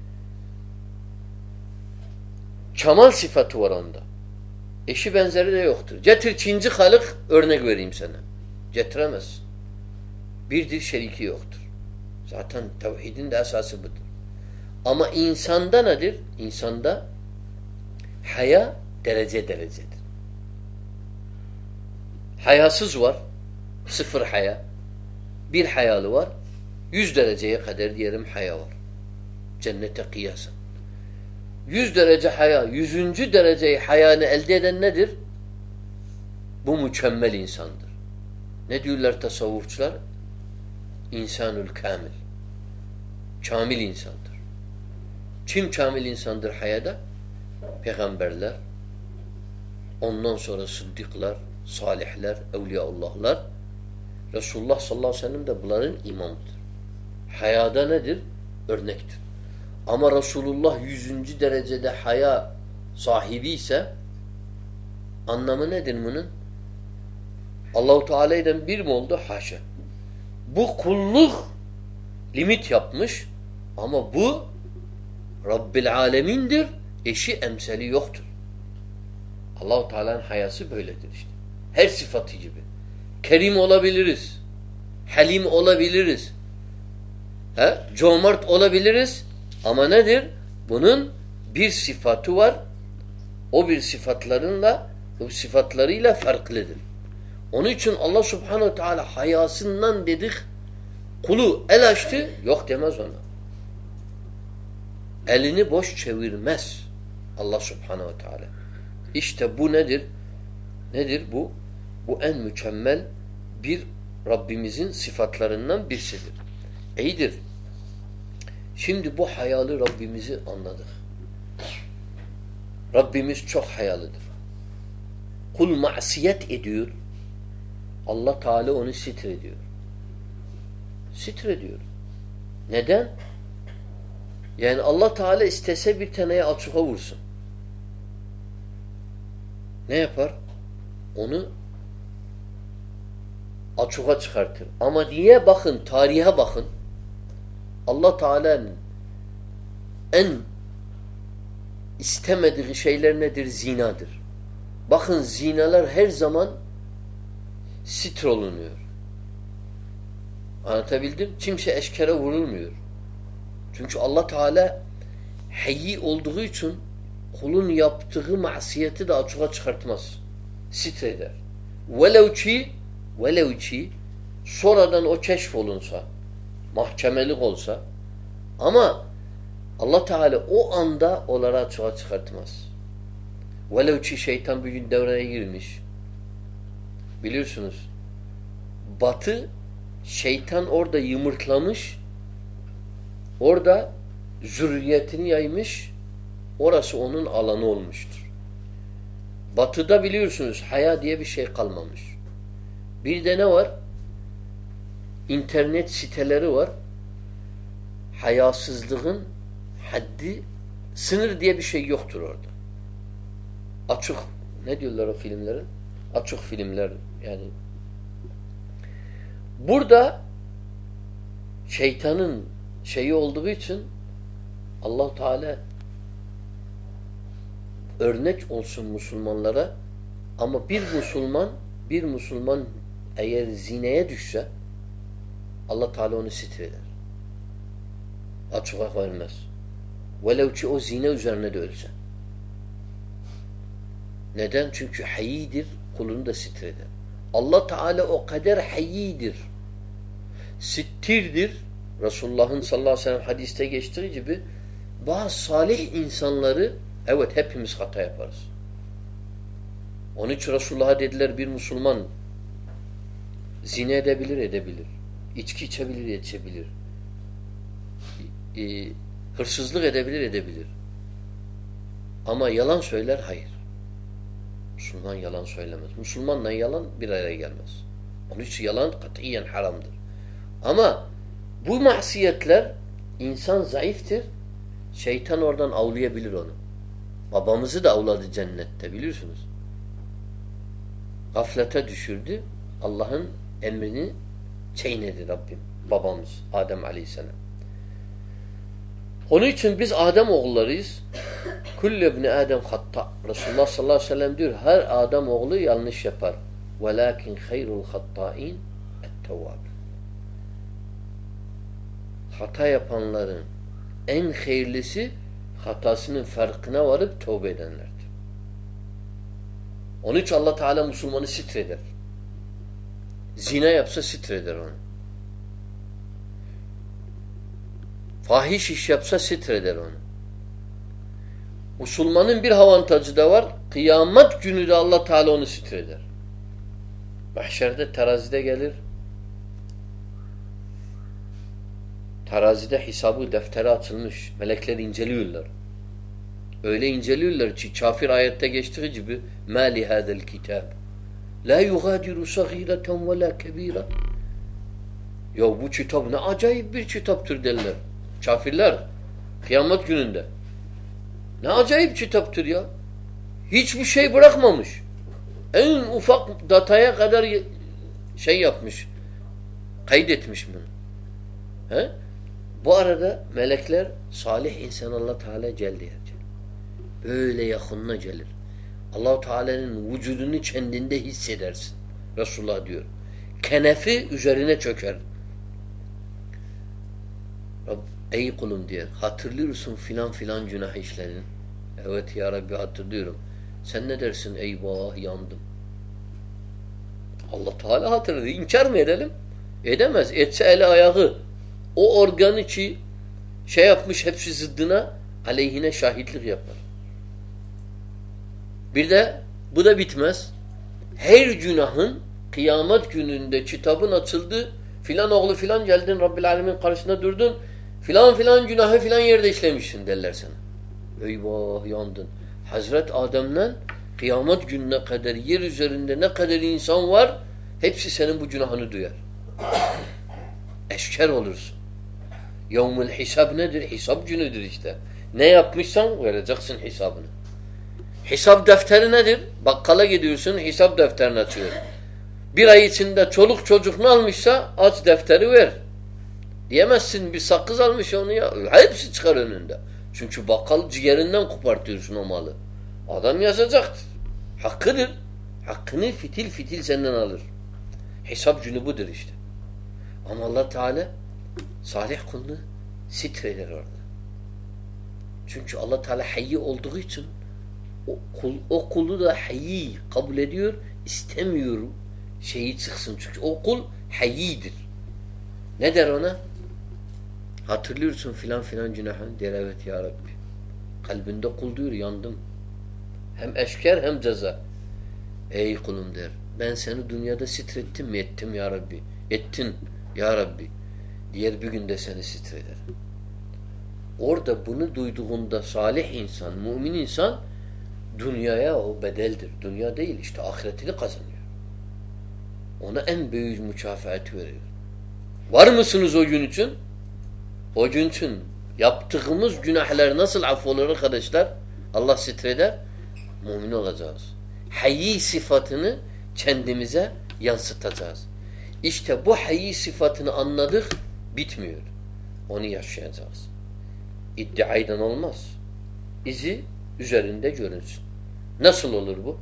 kemal sıfatı var onda. Eşi benzeri de yoktur. Getir Çinci Halik örnek vereyim sana. Getiremezsin. Birdir, şeriki yoktur. Zaten tevhidin de esası budur. Ama insanda nedir? İnsanda haya derece derecedir. Hayasız var. Sıfır haya. Bir hayalı var. Yüz dereceye kadar diyelim haya var. Cennete kıyasen. Yüz derece haya, yüzüncü dereceyi hayanı elde eden nedir? Bu mükemmel insandır. Ne diyorlar tasavvufçular? İnsanül kamil. Kamil insandır. Kim kamil insandır hayada? Peygamberler, ondan sonra sıddıklar, salihler, evliyaullahlar. Resulullah sallallahu aleyhi ve sellem de bunların imamıdır. Hayada nedir? Örnektir. Ama Resulullah yüzüncü derecede haya sahibi ise anlamı nedir bunun? Allah-u Teala'dan bir mi oldu? Haşa. Bu kulluk limit yapmış ama bu Rabbil Alemin'dir. Eşi emsali yoktur. Allah-u Teala'nın hayası böyledir işte. Her sıfatı gibi. Kerim olabiliriz. Halim olabiliriz. He? Cömert olabiliriz. Ama nedir? Bunun bir sıfatı var. O bir sıfatlarıyla o sıfatlarıyla farklıdır. Onun için Allah Subhanahu Teala hayasından dedik kulu el açtı yok demez ona. Elini boş çevirmez Allah Subhanahu Teala. İşte bu nedir? Nedir bu? Bu en mükemmel bir Rabbimizin sıfatlarından birisidir. İyidir. Şimdi bu hayalı Rabbimizi anladık. Rabbimiz çok hayalıdır. Kul masiyet ediyor. Allah Teala onu sitrediyor. Sitrediyor. Neden? Yani Allah Teala istese bir taneye açığa vursun. Ne yapar? Onu açığa çıkartır. Ama niye bakın, tarihe bakın. Allah Teala'nın en istemediği şeyler nedir? Zinadır. Bakın zinalar her zaman sitr olunuyor. Anlatabildim? Kimse eşkere vurulmuyor. Çünkü Allah Teala hayyi olduğu için kulun yaptığı masiyeti de açığa çıkartmaz. Sitreder. Velev ki velev ki sonradan o keşf olunsa mahkemelik olsa ama Allah Teala o anda onları açığa çıkartmaz. Velev ki şeytan bir gün devreye girmiş. Biliyorsunuz Batı şeytan orada yumurtlamış, orada zürriyetini yaymış, orası onun alanı olmuştur. Batı'da biliyorsunuz haya diye bir şey kalmamış. Bir de ne var? İnternet siteleri var. Hayasızlığın haddi, sınır diye bir şey yoktur orada. Açık, ne diyorlar o filmlerin? Açık filmler yani. Burada şeytanın şeyi olduğu için Allah Teala örnek olsun Müslümanlara ama bir Müslüman bir Müslüman eğer zineye düşse Allah Teala onu sitreder. Açığa vermez. Velev ki o zine üzerine de ölse. Neden? Çünkü hayyidir, kulunu da sitreder. Allah Teala o kadar hayyidir. Sittirdir. Resulullah'ın sallallahu aleyhi ve sellem hadiste geçtiği gibi bazı salih insanları evet hepimiz hata yaparız. Onun için Resulullah'a dediler bir Müslüman zine edebilir, edebilir. İçki içebilir, içebilir. E, hırsızlık edebilir, edebilir. Ama yalan söyler, hayır. Müslüman yalan söylemez. Müslümanla yalan bir araya gelmez. Onun için yalan katiyen haramdır. Ama bu masiyetler insan zayıftır. Şeytan oradan avlayabilir onu. Babamızı da avladı cennette biliyorsunuz. Gaflete düşürdü. Allah'ın emrini çiğnedi Rabbim. Babamız Adem Aleyhisselam. Onun için biz Adem oğullarıyız. Kullu ibni Adem hatta. Resulullah sallallahu aleyhi ve sellem diyor her Adem oğlu yanlış yapar. Velakin hayrul hatta'in et-tevvab. Hata yapanların en hayırlısı hatasının farkına varıp tövbe edenlerdir. Onun için Allah Teala Müslümanı sitreder. Zina yapsa sitreder onu. Fahiş iş yapsa sitreder onu. Musulmanın bir avantajı da var. Kıyamet günü de Allah Teala onu sitreder. Mahşerde terazide gelir. Terazide hesabı, defteri açılmış. Melekler inceliyorlar. Öyle inceliyorlar ki kafir ayette geçtiği gibi مَا لِهَذَا الْكِتَابِ لَا يُغَادِرُ صَغِيرَةً وَلَا كَب۪يرًا. Ya bu kitap ne acayip bir kitaptır derler. Kafirler kıyamet gününde. Ne acayip kitaptır ya. Hiçbir şey bırakmamış. En ufak dataya kadar şey yapmış. Kaydetmiş bunu. He? Bu arada melekler salih insan Allah Teala geldi. Böyle yakınına gelir. Allah Teala'nın vücudunu kendinde hissedersin. Resulullah diyor. Kenefi üzerine çöker. Ey kulum diyor. Hatırlıyorsun filan filan günah işledin. Evet ya Rabbi hatırlıyorum. Sen ne dersin? Eyvah yandım. Allah Teala hatırladı. İnkar mı edelim? Edemez. Etse eli ayağı. O organı ki şey yapmış hepsi zıddına aleyhine şahitlik yapar. Bir de bu da bitmez. Her günahın kıyamet gününde kitabın açıldı. Filan oğlu filan geldin Rabbil Alemin karşısında durdun. Filan filan günahı filan yerde işlemişsin derler sana. Eyvah yandın. Hazret Adem'den kıyamet gününe kadar yer üzerinde ne kadar insan var hepsi senin bu günahını duyar. Eşker olursun. Yevmül hisab nedir? Hisab günüdür işte. Ne yapmışsan vereceksin hesabını. Hesap defteri nedir? Bakkala gidiyorsun, hesap defterini açıyor. Bir ay içinde çoluk çocuk ne almışsa aç defteri ver. Diyemezsin bir sakız almış onu ya. Hepsi çıkar önünde. Çünkü bakkal ciğerinden kopartıyorsun o malı. Adam yazacaktır. Hakkıdır. Hakkını fitil fitil senden alır. Hesap günü budur işte. Ama Allah Teala salih kulunu sitreder orada. Çünkü Allah Teala hayyi olduğu için o, kul, o kulu da hayyi kabul ediyor, istemiyor şeyi çıksın. Çünkü o kul hayyidir. Ne der ona? Hatırlıyorsun filan filan günahın. Der evet ya Rabbi. Kalbinde kul diyor yandım. Hem eşker hem ceza. Ey kulum der. Ben seni dünyada sitrettim mi? Ettim ya Rabbi. Ettin ya Rabbi. Diğer bir günde seni sitreder. Orada bunu duyduğunda salih insan, mümin insan dünyaya o bedeldir. Dünya değil işte ahiretini kazanıyor. Ona en büyük mükafatı veriyor. Var mısınız o gün için? O gün için yaptığımız günahlar nasıl affolur arkadaşlar? Allah sitreder. Mümin olacağız. Hayy sıfatını kendimize yansıtacağız. İşte bu hayy sıfatını anladık, bitmiyor. Onu yaşayacağız. İddiaydan olmaz. İzi üzerinde görünsün. Nasıl olur bu?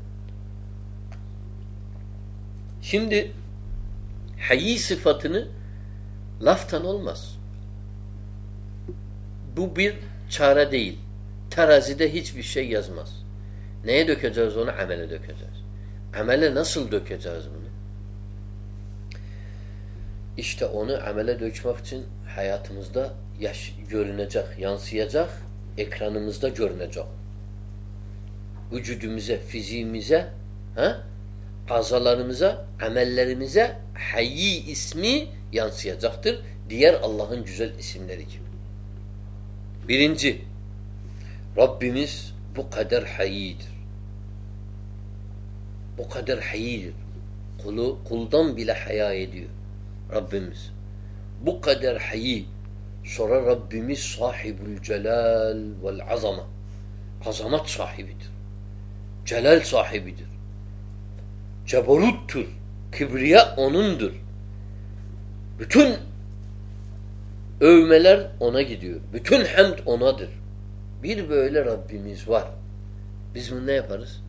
Şimdi hayy sıfatını laftan olmaz. Bu bir çare değil. Terazide hiçbir şey yazmaz. Neye dökeceğiz onu? Amele dökeceğiz. Amele nasıl dökeceğiz bunu? İşte onu amele dökmek için hayatımızda yaş görünecek, yansıyacak, ekranımızda görünecek. Vücudumuza, fiziğimize, ha? azalarımıza, amellerimize hayy ismi yansıyacaktır. Diğer Allah'ın güzel isimleri gibi. Birinci, Rabbimiz bu kadar hayyidir. Bu kadar hayyidir. Kulu, kuldan bile haya ediyor. Rabbimiz. Bu kadar hayy. Sonra Rabbimiz sahibul celal vel azama. Azamat sahibidir. Celal sahibidir. Cebaruttur. Kibriya O'nundur. Bütün övmeler O'na gidiyor. Bütün hamd O'nadır. Bir böyle Rabbimiz var. Biz bunu ne yaparız?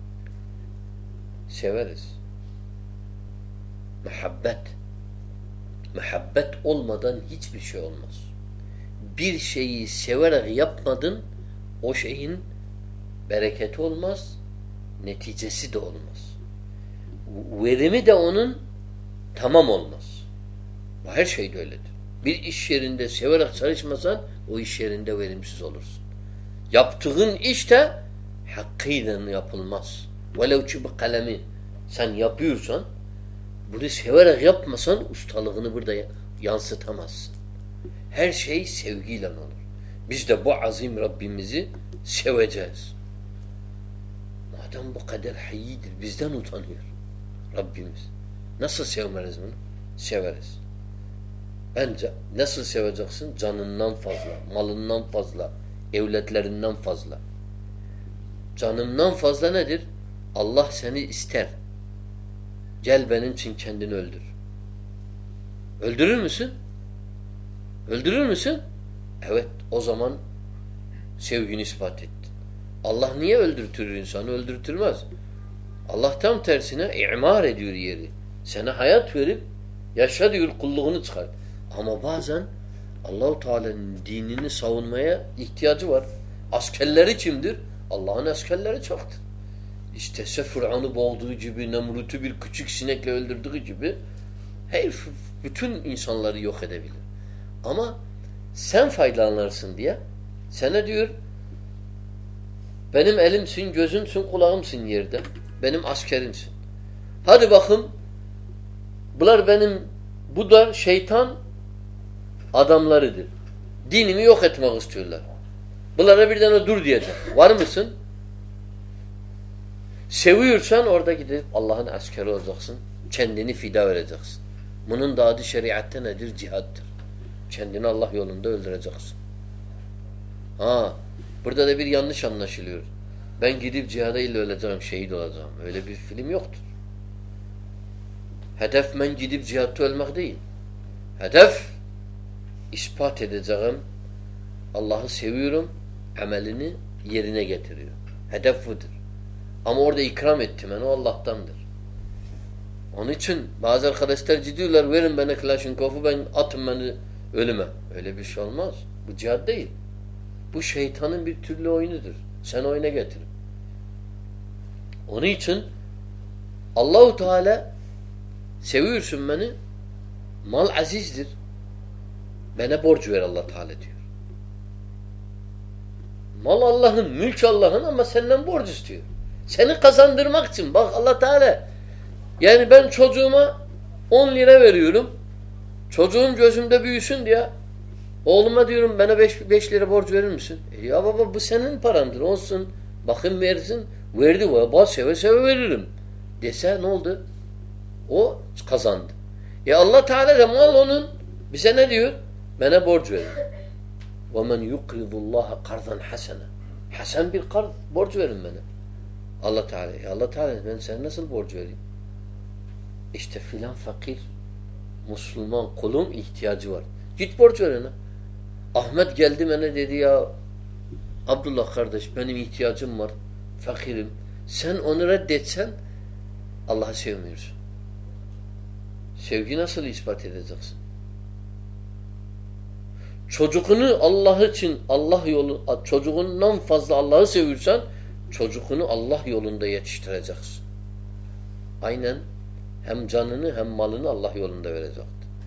Severiz. Muhabbet. Muhabbet olmadan hiçbir şey olmaz. Bir şeyi severek yapmadın, o şeyin bereketi olmaz, neticesi de olmaz. Verimi de onun, tamam olmaz. Bu her şeyde öyledir. Bir iş yerinde severek çalışmasan o iş yerinde verimsiz olursun. Yaptığın iş de hakkıyla yapılmaz. Velev ki bir kalemi sen yapıyorsan bunu severek yapmasan ustalığını burada yansıtamazsın. Her şey sevgiyle olur. Biz de bu azim Rabbimizi seveceğiz. Madem bu kadar hayyidir, bizden utanıyor Rabbimiz. Nasıl sevmeriz bunu? Severiz. Bence nasıl seveceksin? Canından fazla, malından fazla, evletlerinden fazla. Canından fazla nedir? Allah seni ister. Gel benim için kendini öldür. Öldürür müsün? Öldürür müsün? Evet, o zaman sevgini ispat ettin. Allah niye öldürtür insanı? Öldürtürmez. Allah tam tersine imar ediyor yeri. Sana hayat verip yaşa diyor, kulluğunu çıkar. Ama bazen Allah-u Teala'nın dinini savunmaya ihtiyacı var. Askerleri kimdir? Allah'ın askerleri çoktur. İşte Firavun'u boğduğu gibi, Nemrut'u bir küçük sinekle öldürdüğü gibi her bütün insanları yok edebilir. Ama sen faydalanırsın diye sana diyor benim elimsin, gözümsün, kulağımsın yerde. Benim askerimsin. Hadi bakın bunlar benim bu da şeytan adamlarıdır. Dinimi yok etmek istiyorlar. Bunlara bir tane dur diyecek. Var mısın? Seviyorsan orada gidip Allah'ın askeri olacaksın. Kendini fida vereceksin. Bunun da adı şeriatte nedir? Cihattır. Kendini Allah yolunda öldüreceksin. Ha, burada da bir yanlış anlaşılıyor. Ben gidip cihada ile öleceğim, şehit olacağım. Öyle bir film yoktur. Hedef ben gidip cihatta ölmek değil. Hedef ispat edeceğim. Allah'ı seviyorum, amelini yerine getiriyor. Hedef budur. Ama orada ikram ettim. Yani o Allah'tandır. Onun için bazı arkadaşlar gidiyorlar, verin bana Klaşinkov'u, ben atın beni ölüme. Öyle bir şey olmaz. Bu cihad değil. Bu şeytanın bir türlü oyunudur. Sen oyuna getir. Onun için Allah-u Teala seviyorsun beni, mal azizdir. Bana borç ver Allah Teala diyor. Mal Allah'ın, mülk Allah'ın ama senden borç istiyor. Seni kazandırmak için. Bak Allah Teala yani ben çocuğuma on lira veriyorum. Çocuğum gözümde büyüsün diye oğluma diyorum bana beş lira borç verir misin? E ya baba bu senin parandır. Olsun. Bakın versin. Verdi. Baba seve seve veririm. Dese ne oldu? O kazandı. E Allah Teala da mal onun. Bize ne diyor? Bana borç verin. وَمَنْ يُقْرِضُ اللّٰهَ قَرْضًا حَسَنًا Hasen bir kard, borç verin bana. Allah Teala. Ya Allah Teala ben sana nasıl borç vereyim? İşte filan fakir, Müslüman kulum ihtiyacı var. Git borç ver ona. Ahmet geldi bana dedi ya Abdullah kardeş benim ihtiyacım var. Fakirim. Sen onu reddetsen Allah'ı sevmiyorsun. Sevgi nasıl ispat edeceksin? Çocuğunu Allah için Allah yolu çocuğundan fazla Allah'ı seviyorsan çocuğunu Allah yolunda yetiştireceksin. Aynen hem canını hem malını Allah yolunda verecektir.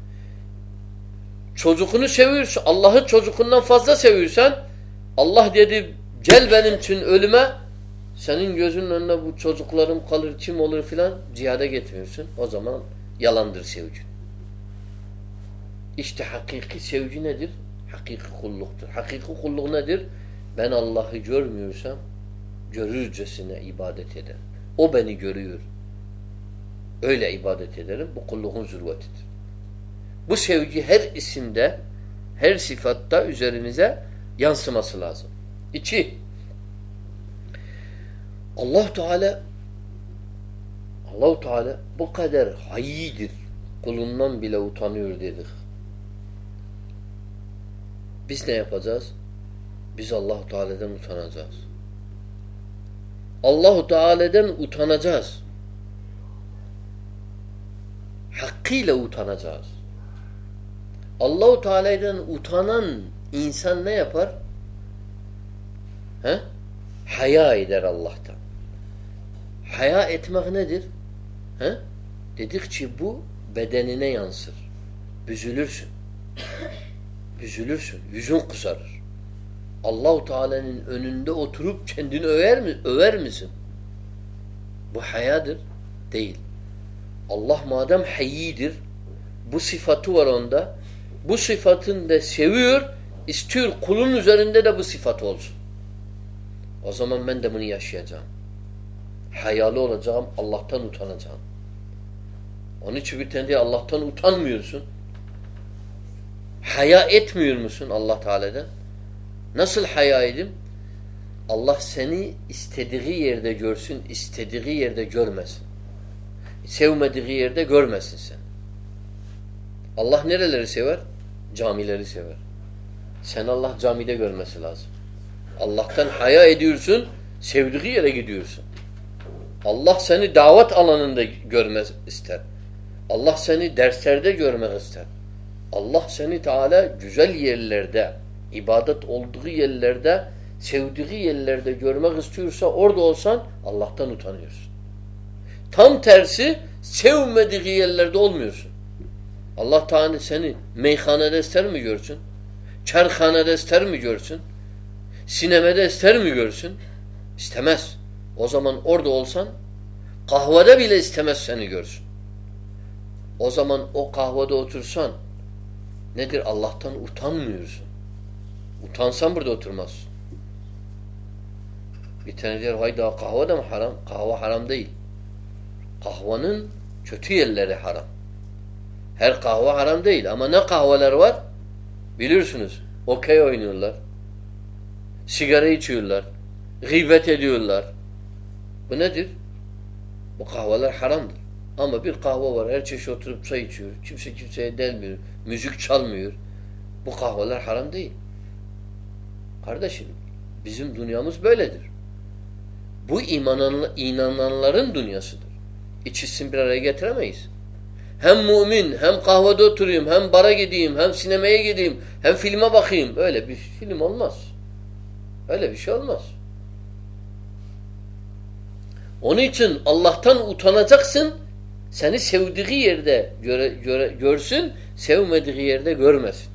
Çocuğunu seviyorsan Allah'ı çocuğundan fazla seviyorsan Allah dedi gel benim için ölüme senin gözünün önünde bu çocuklarım kalır kim olur filan cihada gitmiyorsun. O zaman yalandır sevgi. İşte hakiki sevgi nedir? Hakiki kulluktur. Hakiki kulluk nedir? Ben Allah'ı görmüyorsam görürcesine ibadet ederim. O beni görüyor. Öyle ibadet ederim. Bu kulluğun zürvetidir. Bu sevgi her isimde, her sıfatta üzerimize yansıması lazım. İki, Allah Teala Allah Teala bu kadar hayyidir. Kulundan bile utanıyor dedik. Biz ne yapacağız? Biz Allah Teala'dan utanacağız. Allah Teala'dan utanacağız. Hakkıyla utanacağız. Allah Teala'dan utanan insan ne yapar? He? Haya eder Allah'tan. Haya etmek nedir? He? Dedik ki bu bedenine yansır. Büzülürsün. Büzülürsün. Yüzün kızarır. Allahu Teala'nın önünde oturup kendini över mi? Över misin? Bu hayadır. Değil. Allah madem hayyidir, bu sıfatı var onda. Bu sıfatını da seviyor, istiyor kulun üzerinde de bu sıfat olsun. O zaman ben de bunu yaşayacağım. Hayalı olacağım, Allah'tan utanacağım. Onun için bir tane diye Allah'tan utanmıyorsun. Haya etmiyor musun Allah Teala'dan? Nasıl haya edeyim? Allah seni istediği yerde görsün, istediği yerde görmesin. Sevmediği yerde görmesin sen. Allah nereleri sever? Camileri sever. Sen Allah camide görmesi lazım. Allah'tan haya ediyorsun, sevdiği yere gidiyorsun. Allah seni davet alanında görmek ister. Allah seni derslerde görmek ister. Allah seni Teala güzel yerlerde, ibadet olduğu yerlerde, sevdiği yerlerde görmek istiyorsa orada olsan Allah'tan utanıyorsun. Tam tersi sevmediği yerlerde olmuyorsun. Allah Teala seni meyhanede ister mi görsün? Çarhanede ister mi görsün? Sinemede ister mi görsün? İstemez. O zaman orada olsan kahvede bile istemez seni görsün. O zaman o kahvede otursan nedir? Allah'tan utanmıyorsun. Utansan burada oturmazsın. Bir tane diyor hayda kahve de mi haram? Kahve haram değil. Kahvanın kötü yerleri haram. Her kahve haram değil ama ne kahveler var? Bilirsiniz. Okey oynuyorlar. Sigara içiyorlar. Gıybet ediyorlar. Bu nedir? Bu kahveler haramdır. Ama bir kahve var. Her çeşit oturup çay içiyor. Kimse kimseye delmiyor. Müzik çalmıyor. Bu kahveler haram değil. Kardeşim bizim dünyamız böyledir. Bu inananların dünyasıdır. İkisini bir araya getiremeyiz. Hem mümin, hem kahvede oturayım, hem bara gideyim, hem sinemaya gideyim, hem filme bakayım. Öyle bir film olmaz. Öyle bir şey olmaz. Onun için Allah'tan utanacaksın, seni sevdiği yerde göre, göre, görsün, sevmediği yerde görmesin.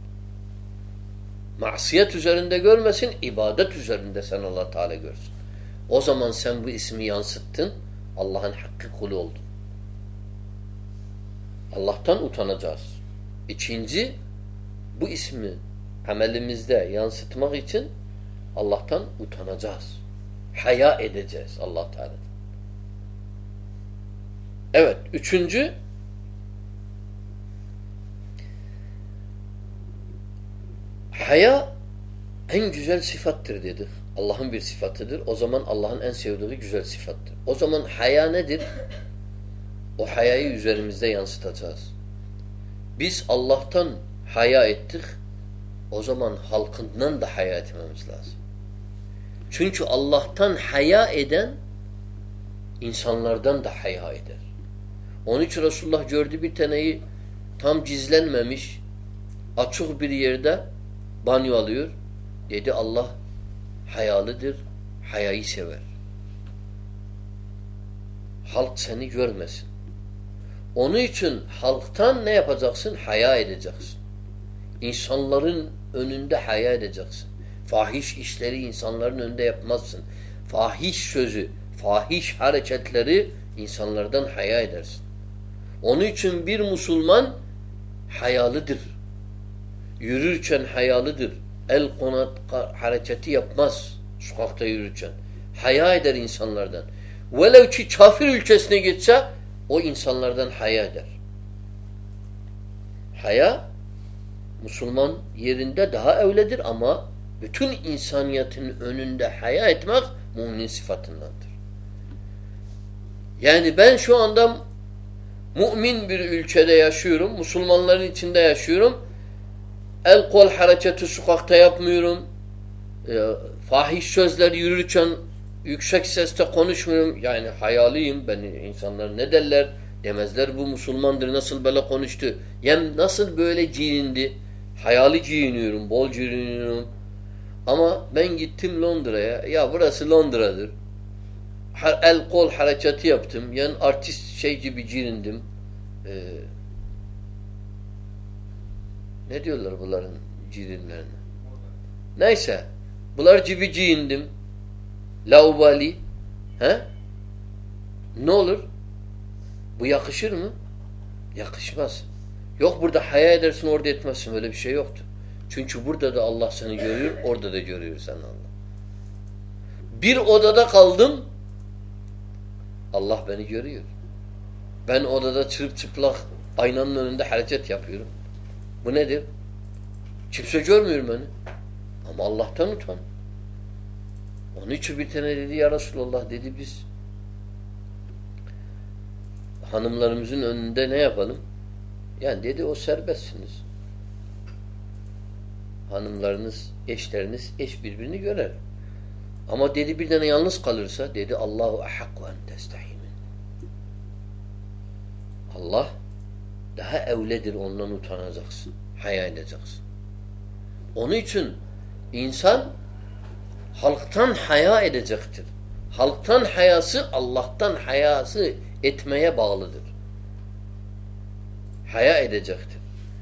Masiyet üzerinde görmesin, ibadet üzerinde sen Allah Teala görsün. O zaman sen bu ismi yansıttın, Allah'ın hakkı kulu oldun. Allah'tan utanacağız. İkinci, bu ismi amelimizde yansıtmak için Allah'tan utanacağız. Haya edeceğiz Allah Teala'dan. Evet, üçüncü haya en güzel sıfattır dedik. Allah'ın bir sıfatıdır. O zaman Allah'ın en sevdiği güzel sıfattır. O zaman haya nedir? O hayayı üzerimizde yansıtacağız. Biz Allah'tan haya ettik. O zaman halkından da haya etmemiz lazım. Çünkü Allah'tan haya eden insanlardan da haya eder. Onun için Resulullah gördü bir taneyi tam gizlenmemiş açık bir yerde banyo alıyor. Dedi Allah hayalıdır, hayayı sever. Halk seni görmesin. Onun için halktan ne yapacaksın? Haya edeceksin. İnsanların önünde haya edeceksin. Fahiş işleri insanların önünde yapmazsın. Fahiş sözü, fahiş hareketleri insanlardan haya edersin. Onun için bir Müslüman hayalıdır. Yürürken hayalıdır. El konat hareketi yapmaz sokakta yürürken. Haya eder insanlardan. Velev ki kafir ülkesine gitse o insanlardan haya eder. Haya Müslüman yerinde daha evledir ama bütün insaniyetin önünde haya etmek mümin sıfatındandır. Yani ben şu anda mümin bir ülkede yaşıyorum, Müslümanların içinde yaşıyorum. El kol hareketi sokakta yapmıyorum. E, fahiş sözler yürürken yüksek sesle konuşmuyorum. Yani hayaliyim. Ben insanlar ne derler? Demezler bu Müslümandır. Nasıl böyle konuştu? Yem nasıl böyle giyindi? Hayali giyiniyorum. Bol giyiniyorum. Ama ben gittim Londra'ya. Ya burası Londra'dır. El kol hareketi yaptım. Yani artist şey gibi giyindim. e, ne diyorlar bunların cirinlerine? Neyse. Bunlar gibi giyindim. Laubali. He? Ne olur? Bu yakışır mı? Yakışmaz. Yok burada haya edersin, orada etmezsin. Öyle bir şey yoktur. Çünkü burada da Allah seni görüyor, orada da görüyor seni Allah. Bir odada kaldım, Allah beni görüyor. Ben odada çırp çıplak aynanın önünde hareket yapıyorum. Bu nedir? Kimse görmüyor beni. Ama Allah'tan utan. Onun için bir tane dedi ya Resulallah dedi biz hanımlarımızın önünde ne yapalım? Yani dedi o serbestsiniz. Hanımlarınız, eşleriniz, eş birbirini görer. Ama dedi bir tane yalnız kalırsa dedi Allahu ahakku en testahimin. Allah daha evledir ondan utanacaksın. Haya edeceksin. Onun için insan halktan haya edecektir. Halktan hayası Allah'tan hayası etmeye bağlıdır. Haya edecektir.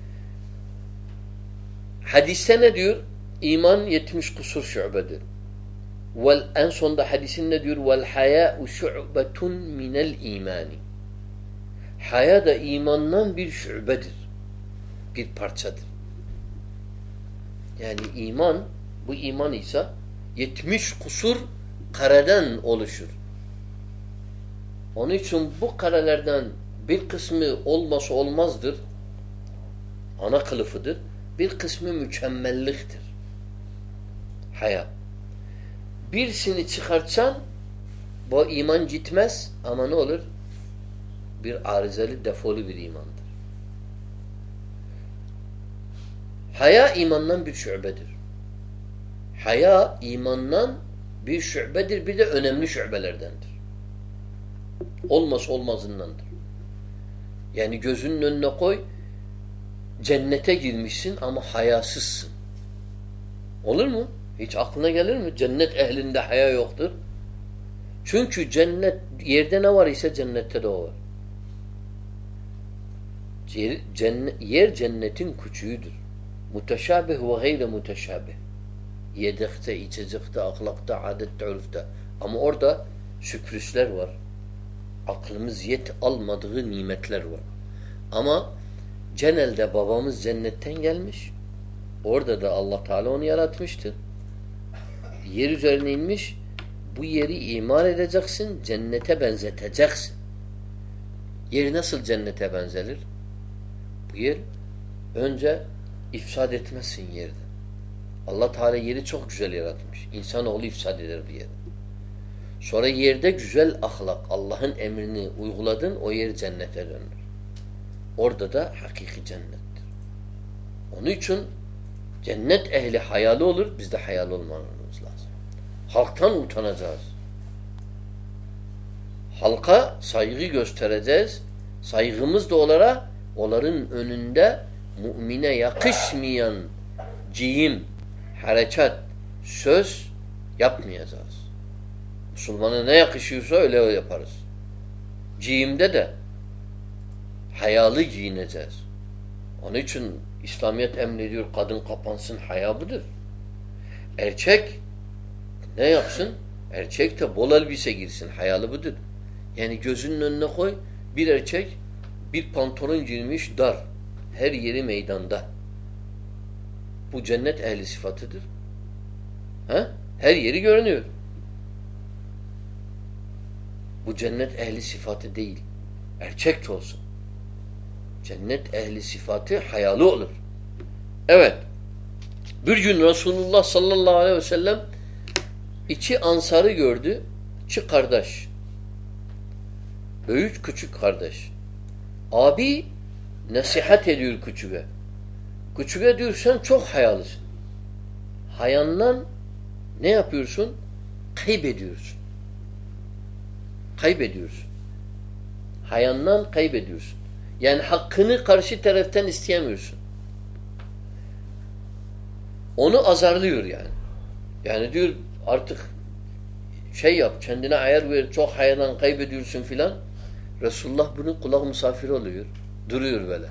Hadiste ne diyor? İman yetmiş kusur şubedir. Vel en sonda hadisin ne diyor? Vel haya'u şu'betun minel imani. Haya da imandan bir şubedir. Bir parçadır. Yani iman, bu iman ise yetmiş kusur kareden oluşur. Onun için bu karelerden bir kısmı olması olmazdır. Ana kılıfıdır. Bir kısmı mükemmelliktir. Haya. Birisini çıkartsan bu iman gitmez ama ne olur? Bir arızalı, defolu bir imandır. Haya imandan bir şubedir. Haya imandan bir şubedir, bir de önemli şubelerdendir. Olmazsa olmazındandır. Yani gözünün önüne koy, cennete girmişsin ama hayasızsın. Olur mu? Hiç aklına gelir mi? Cennet ehlinde haya yoktur. Çünkü cennet, yerde ne var ise cennette de o var. Yer, cennet, yer cennetin küçüğüdür. Muteşabih ve gayre muteşabih. Yedekte, içecekte, ahlakta, adette, urufta. Ama orada sürprizler var. Aklımız yet almadığı nimetler var. Ama genelde babamız cennetten gelmiş. Orada da Allah Teala onu yaratmıştır. Yer üzerine inmiş. Bu yeri imar edeceksin, cennete benzeteceksin. Yer nasıl cennete benzelir? Bu yer önce ifsad etmezsin yerde. Allah Teala yeri çok güzel yaratmış. İnsanoğlu ifsad eder bir yere. Sonra yerde güzel ahlak, Allah'ın emrini uyguladın, o yer cennete dönür. Orada da hakiki cennettir. Onun için cennet ehli hayalı olur, biz de hayalı olmamız lazım. Halktan utanacağız. Halka saygı göstereceğiz. Saygımız da onlara, onların önünde mümine yakışmayan ciyim, harekat, söz yapmayacağız. Müslümana ne yakışıyorsa öyle yaparız. Ciyimde de hayalı giyineceğiz. Onun için İslamiyet emrediyor kadın kapansın, haya budur. Erkek ne yapsın? Erkek de bol elbise girsin, hayalı budur. Yani gözünün önüne koy, bir erkek bir pantolon giymiş dar. Her yeri meydanda. Bu cennet ehli sıfatıdır. Ha? Her yeri görünüyor. Bu cennet ehli sıfatı değil. Erkek de olsun. Cennet ehli sıfatı hayalı olur. Evet. Bir gün Resulullah sallallahu aleyhi ve sellem iki ansarı gördü. İki kardeş. Büyük küçük kardeş. Abi nasihat ediyor küçüğe. Küçüğe diyor sen çok hayalısın. Hayandan ne yapıyorsun? Kaybediyorsun. Kaybediyorsun. Hayandan kaybediyorsun. Yani hakkını karşı taraftan isteyemiyorsun. Onu azarlıyor yani. Yani diyor artık şey yap, kendine ayar ver, çok hayadan kaybediyorsun filan. Resulullah bunun kulak misafiri oluyor. Duruyor böyle.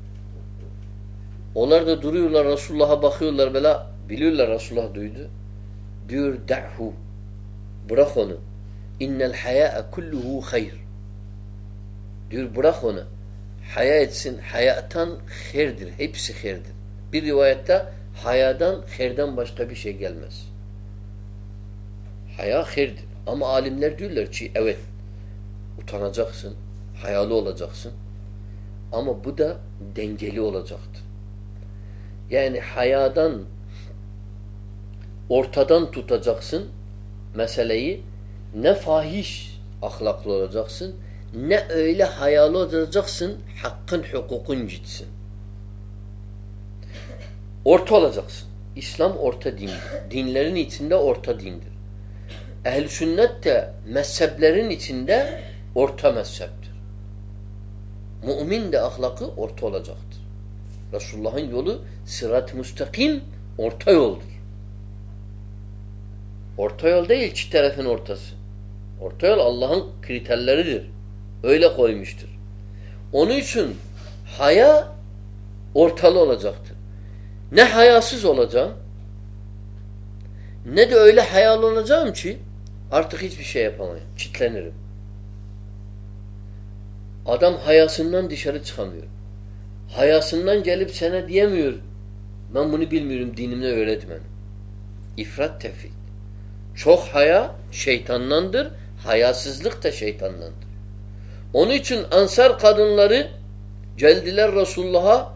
Onlar da duruyorlar, Resulullah'a bakıyorlar böyle. Biliyorlar Resulullah duydu. Diyor da'hu. Bırak onu. İnnel hayâ'e kulluhu hayr. Diyor bırak onu. Haya etsin. Hayattan hayırdır. Hepsi hayırdır. Bir rivayette hayadan, hayırdan başka bir şey gelmez. Haya hayırdır. Ama alimler diyorlar ki evet utanacaksın. Hayalı olacaksın. Ama bu da dengeli olacaktır. Yani hayadan ortadan tutacaksın meseleyi. Ne fahiş ahlaklı olacaksın, ne öyle hayalı olacaksın, hakkın, hukukun gitsin. Orta olacaksın. İslam orta dindir. Dinlerin içinde orta dindir. Ehl-i sünnet de mezheplerin içinde orta mezheptir. Mümin de ahlakı orta olacaktır. Resulullah'ın yolu sırat-ı müstakim orta yoldur. Orta yol değil, iki tarafın ortası. Orta yol Allah'ın kriterleridir. Öyle koymuştur. Onun için haya ortalı olacaktır. Ne hayasız olacağım, ne de öyle hayalı olacağım ki artık hiçbir şey yapamayayım. Çitlenirim. Adam hayasından dışarı çıkamıyor. Hayasından gelip sana diyemiyor. Ben bunu bilmiyorum, dinimde öğretmen. İfrat tefrit. Çok haya şeytandandır. Hayasızlık da şeytandandır. Onun için Ansar kadınları geldiler Resulullah'a,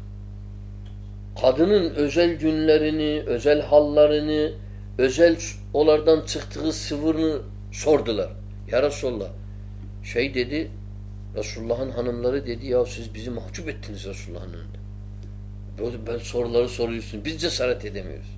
kadının özel günlerini, özel hallarını, özel olardan çıktığı sıvırını sordular. Ya Resulullah, şey dedi, Resulullah'ın hanımları dedi, ya siz bizi mahcup ettiniz Resulullah'ın önünde. Böyle, böyle soruları soruyorsun. Biz cesaret edemiyoruz.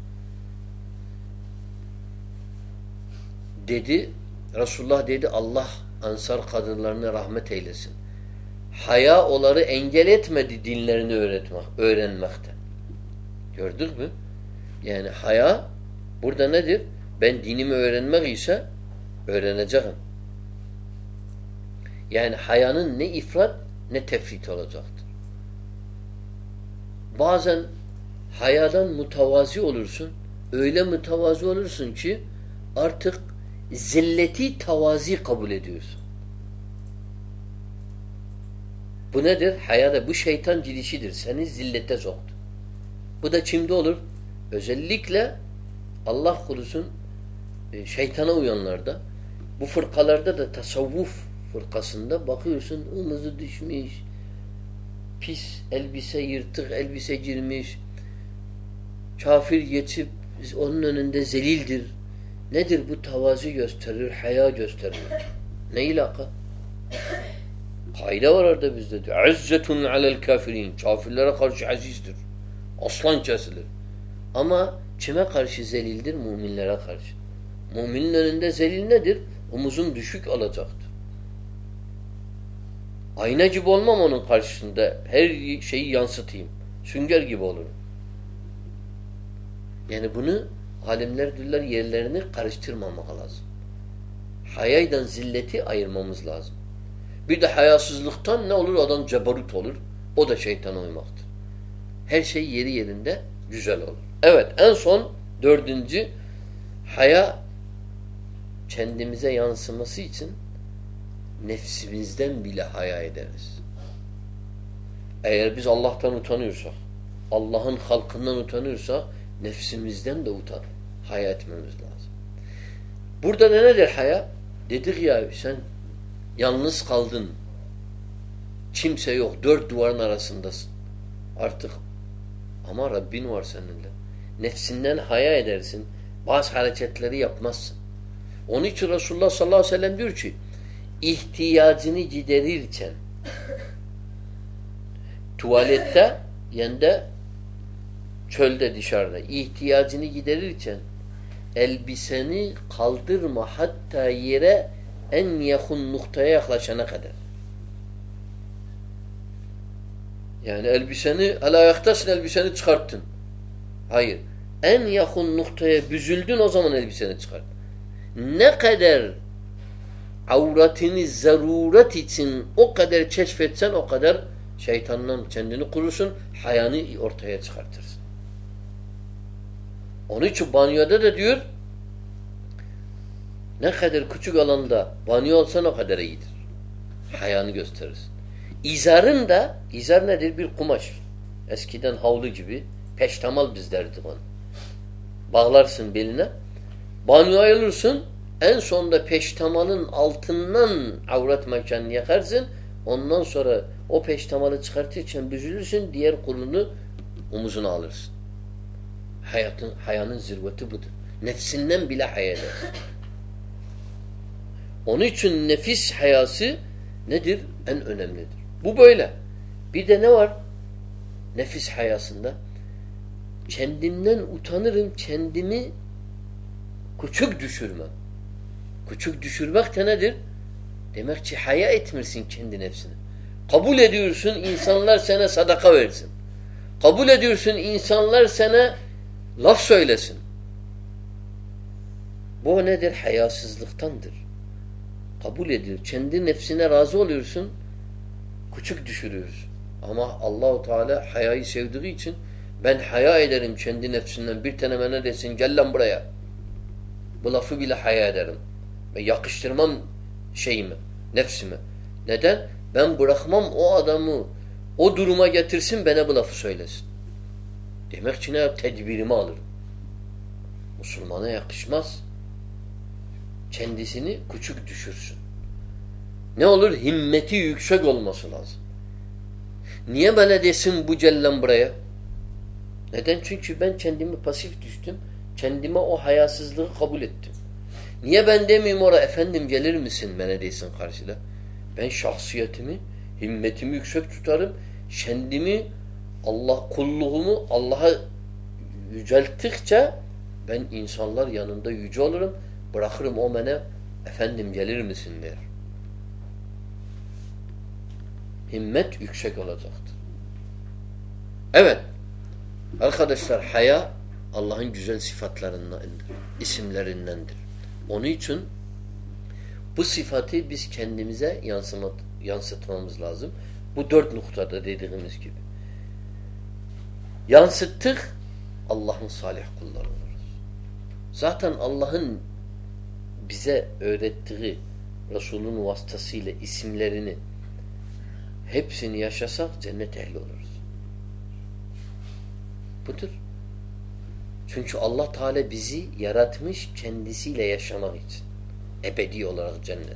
Dedi, Resulullah dedi, Allah Ansar kadınlarına rahmet eylesin. Haya onları engel etmedi dinlerini öğretmek, öğrenmekten. Gördük mü? Yani haya burada nedir? Ben dinimi öğrenmek ise öğreneceğim. Yani hayanın ne ifrat ne tefrit olacaktır. Bazen hayadan mütevazi olursun. Öyle mütevazi olursun ki artık zilleti tavazi kabul ediyorsun. Bu nedir? Hayada bu şeytan girişidir. Seni zillete soktu. Bu da kimde olur? Özellikle Allah korusun şeytana uyanlarda. Bu fırkalarda da tasavvuf fırkasında bakıyorsun omuzu düşmüş, pis elbise, yırtık elbise girmiş, kafir geçip onun önünde zelildir. Nedir bu? Tavazi gösterir, haya gösterir. Ne ilaka? Kaide var orada bizde diyor. İzzetun alel kafirin. Kafirlere karşı azizdir. Aslan kesilir. Ama kime karşı zelildir? Müminlere karşı. Müminin önünde zelil nedir? Omuzum düşük olacaktır. Ayna gibi olmam onun karşısında. Her şeyi yansıtayım. Sünger gibi olurum. Yani bunu alimler diyorlar yerlerini karıştırmamak lazım. Hayaydan zilleti ayırmamız lazım. Bir de hayasızlıktan ne olur? Adam cebarut olur. O da şeytana uymaktır. Her şey yeri yerinde güzel olur. Evet, en son dördüncü haya kendimize yansıması için nefsimizden bile haya ederiz. Eğer biz Allah'tan utanıyorsak, Allah'ın halkından utanıyorsak nefsimizden de utan. Haya etmemiz lazım. Burada ne nedir haya? Dedik ya sen yalnız kaldın. Kimse yok. Dört duvarın arasındasın. Artık ama Rabbin var seninle. Nefsinden haya edersin. Bazı hareketleri yapmazsın. Onun için Resulullah sallallahu aleyhi ve sellem diyor ki ihtiyacını giderirken tuvalette yani de çölde dışarıda ihtiyacını giderirken elbiseni kaldırma hatta yere en yakın noktaya yaklaşana kadar. Yani elbiseni hala ayaktasın elbiseni çıkarttın. Hayır. En yakın noktaya büzüldün o zaman elbiseni çıkart. Ne kadar avratını zaruret için o kadar keşfetsen o kadar Şeytandan kendini kurursun, hayanı ortaya çıkartırsın. Onun için banyoda da diyor, ne kadar küçük alanda banyo olsan o kadar iyidir. Hayanı gösterirsin. İzarın da, izar nedir? Bir kumaş. Eskiden havlu gibi, peştemal biz derdik onu. Bağlarsın beline, banyoya alırsın, en sonunda peştemalın altından avret mekanını yakarsın, ondan sonra o peştemalı çıkartırken büzülürsün, diğer kolunu omuzuna alırsın. Hayatın, hayanın zirveti budur. Nefsinden bile haya edersin. Onun için nefis hayası nedir? En önemlidir. Bu böyle. Bir de ne var? Nefis hayasında. Kendimden utanırım, kendimi küçük düşürmem. Küçük düşürmek de nedir? Demek ki haya etmirsin kendi nefsini. Kabul ediyorsun insanlar sana sadaka versin. Kabul ediyorsun insanlar sana laf söylesin. Bu nedir? Hayasızlıktandır. Kabul ediyor. Kendi nefsine razı oluyorsun, küçük düşürüyorsun. Ama Allahu Teala hayayı sevdiği için ben haya ederim kendi nefsinden. Bir tane bana desin gel lan buraya. Bu lafı bile haya ederim. Ve yakıştırmam şeyimi, nefsimi. Neden? Ben bırakmam o adamı o duruma getirsin bana bu lafı söylesin. Demek ki ne yap? Tedbirimi alırım. Müslümana yakışmaz. Kendisini küçük düşürsün. Ne olur? Himmeti yüksek olması lazım. Niye bana desin bu cellen buraya? Neden? Çünkü ben kendimi pasif düştüm. Kendime o hayasızlığı kabul ettim. Niye ben demeyeyim oraya efendim gelir misin bana desin karşıda? Ben şahsiyetimi, himmetimi yüksek tutarım. Kendimi, Allah kulluğumu Allah'a yücelttikçe ben insanlar yanında yüce olurum. Bırakırım o bana efendim gelir misin der. Himmet yüksek olacaktır. Evet. Arkadaşlar haya Allah'ın güzel sıfatlarındandır. İsimlerindendir. Onun için bu sıfatı biz kendimize yansımat, yansıtmamız lazım. Bu dört noktada dediğimiz gibi. Yansıttık Allah'ın salih kulları oluruz. Zaten Allah'ın bize öğrettiği Resul'ün vasıtasıyla isimlerini hepsini yaşasak cennet ehli oluruz. Budur. Çünkü Allah Teala bizi yaratmış kendisiyle yaşamak için. Ebedi olarak cennette.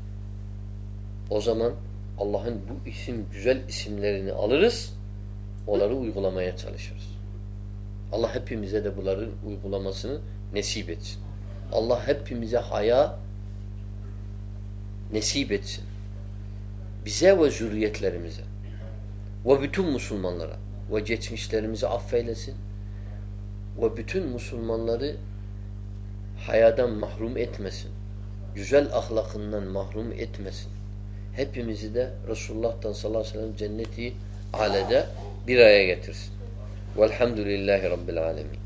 O zaman Allah'ın bu isim, güzel isimlerini alırız, onları uygulamaya çalışırız. Allah hepimize de bunların uygulamasını nasip etsin. Allah hepimize haya nasip etsin. Bize ve zürriyetlerimize ve bütün Müslümanlara ve geçmişlerimizi affeylesin ve bütün Müslümanları hayadan mahrum etmesin. Güzel ahlakından mahrum etmesin. Hepimizi de Resulullah'tan sallallahu aleyhi ve sellem cenneti alede bir araya getirsin. Velhamdülillahi Rabbil alemin.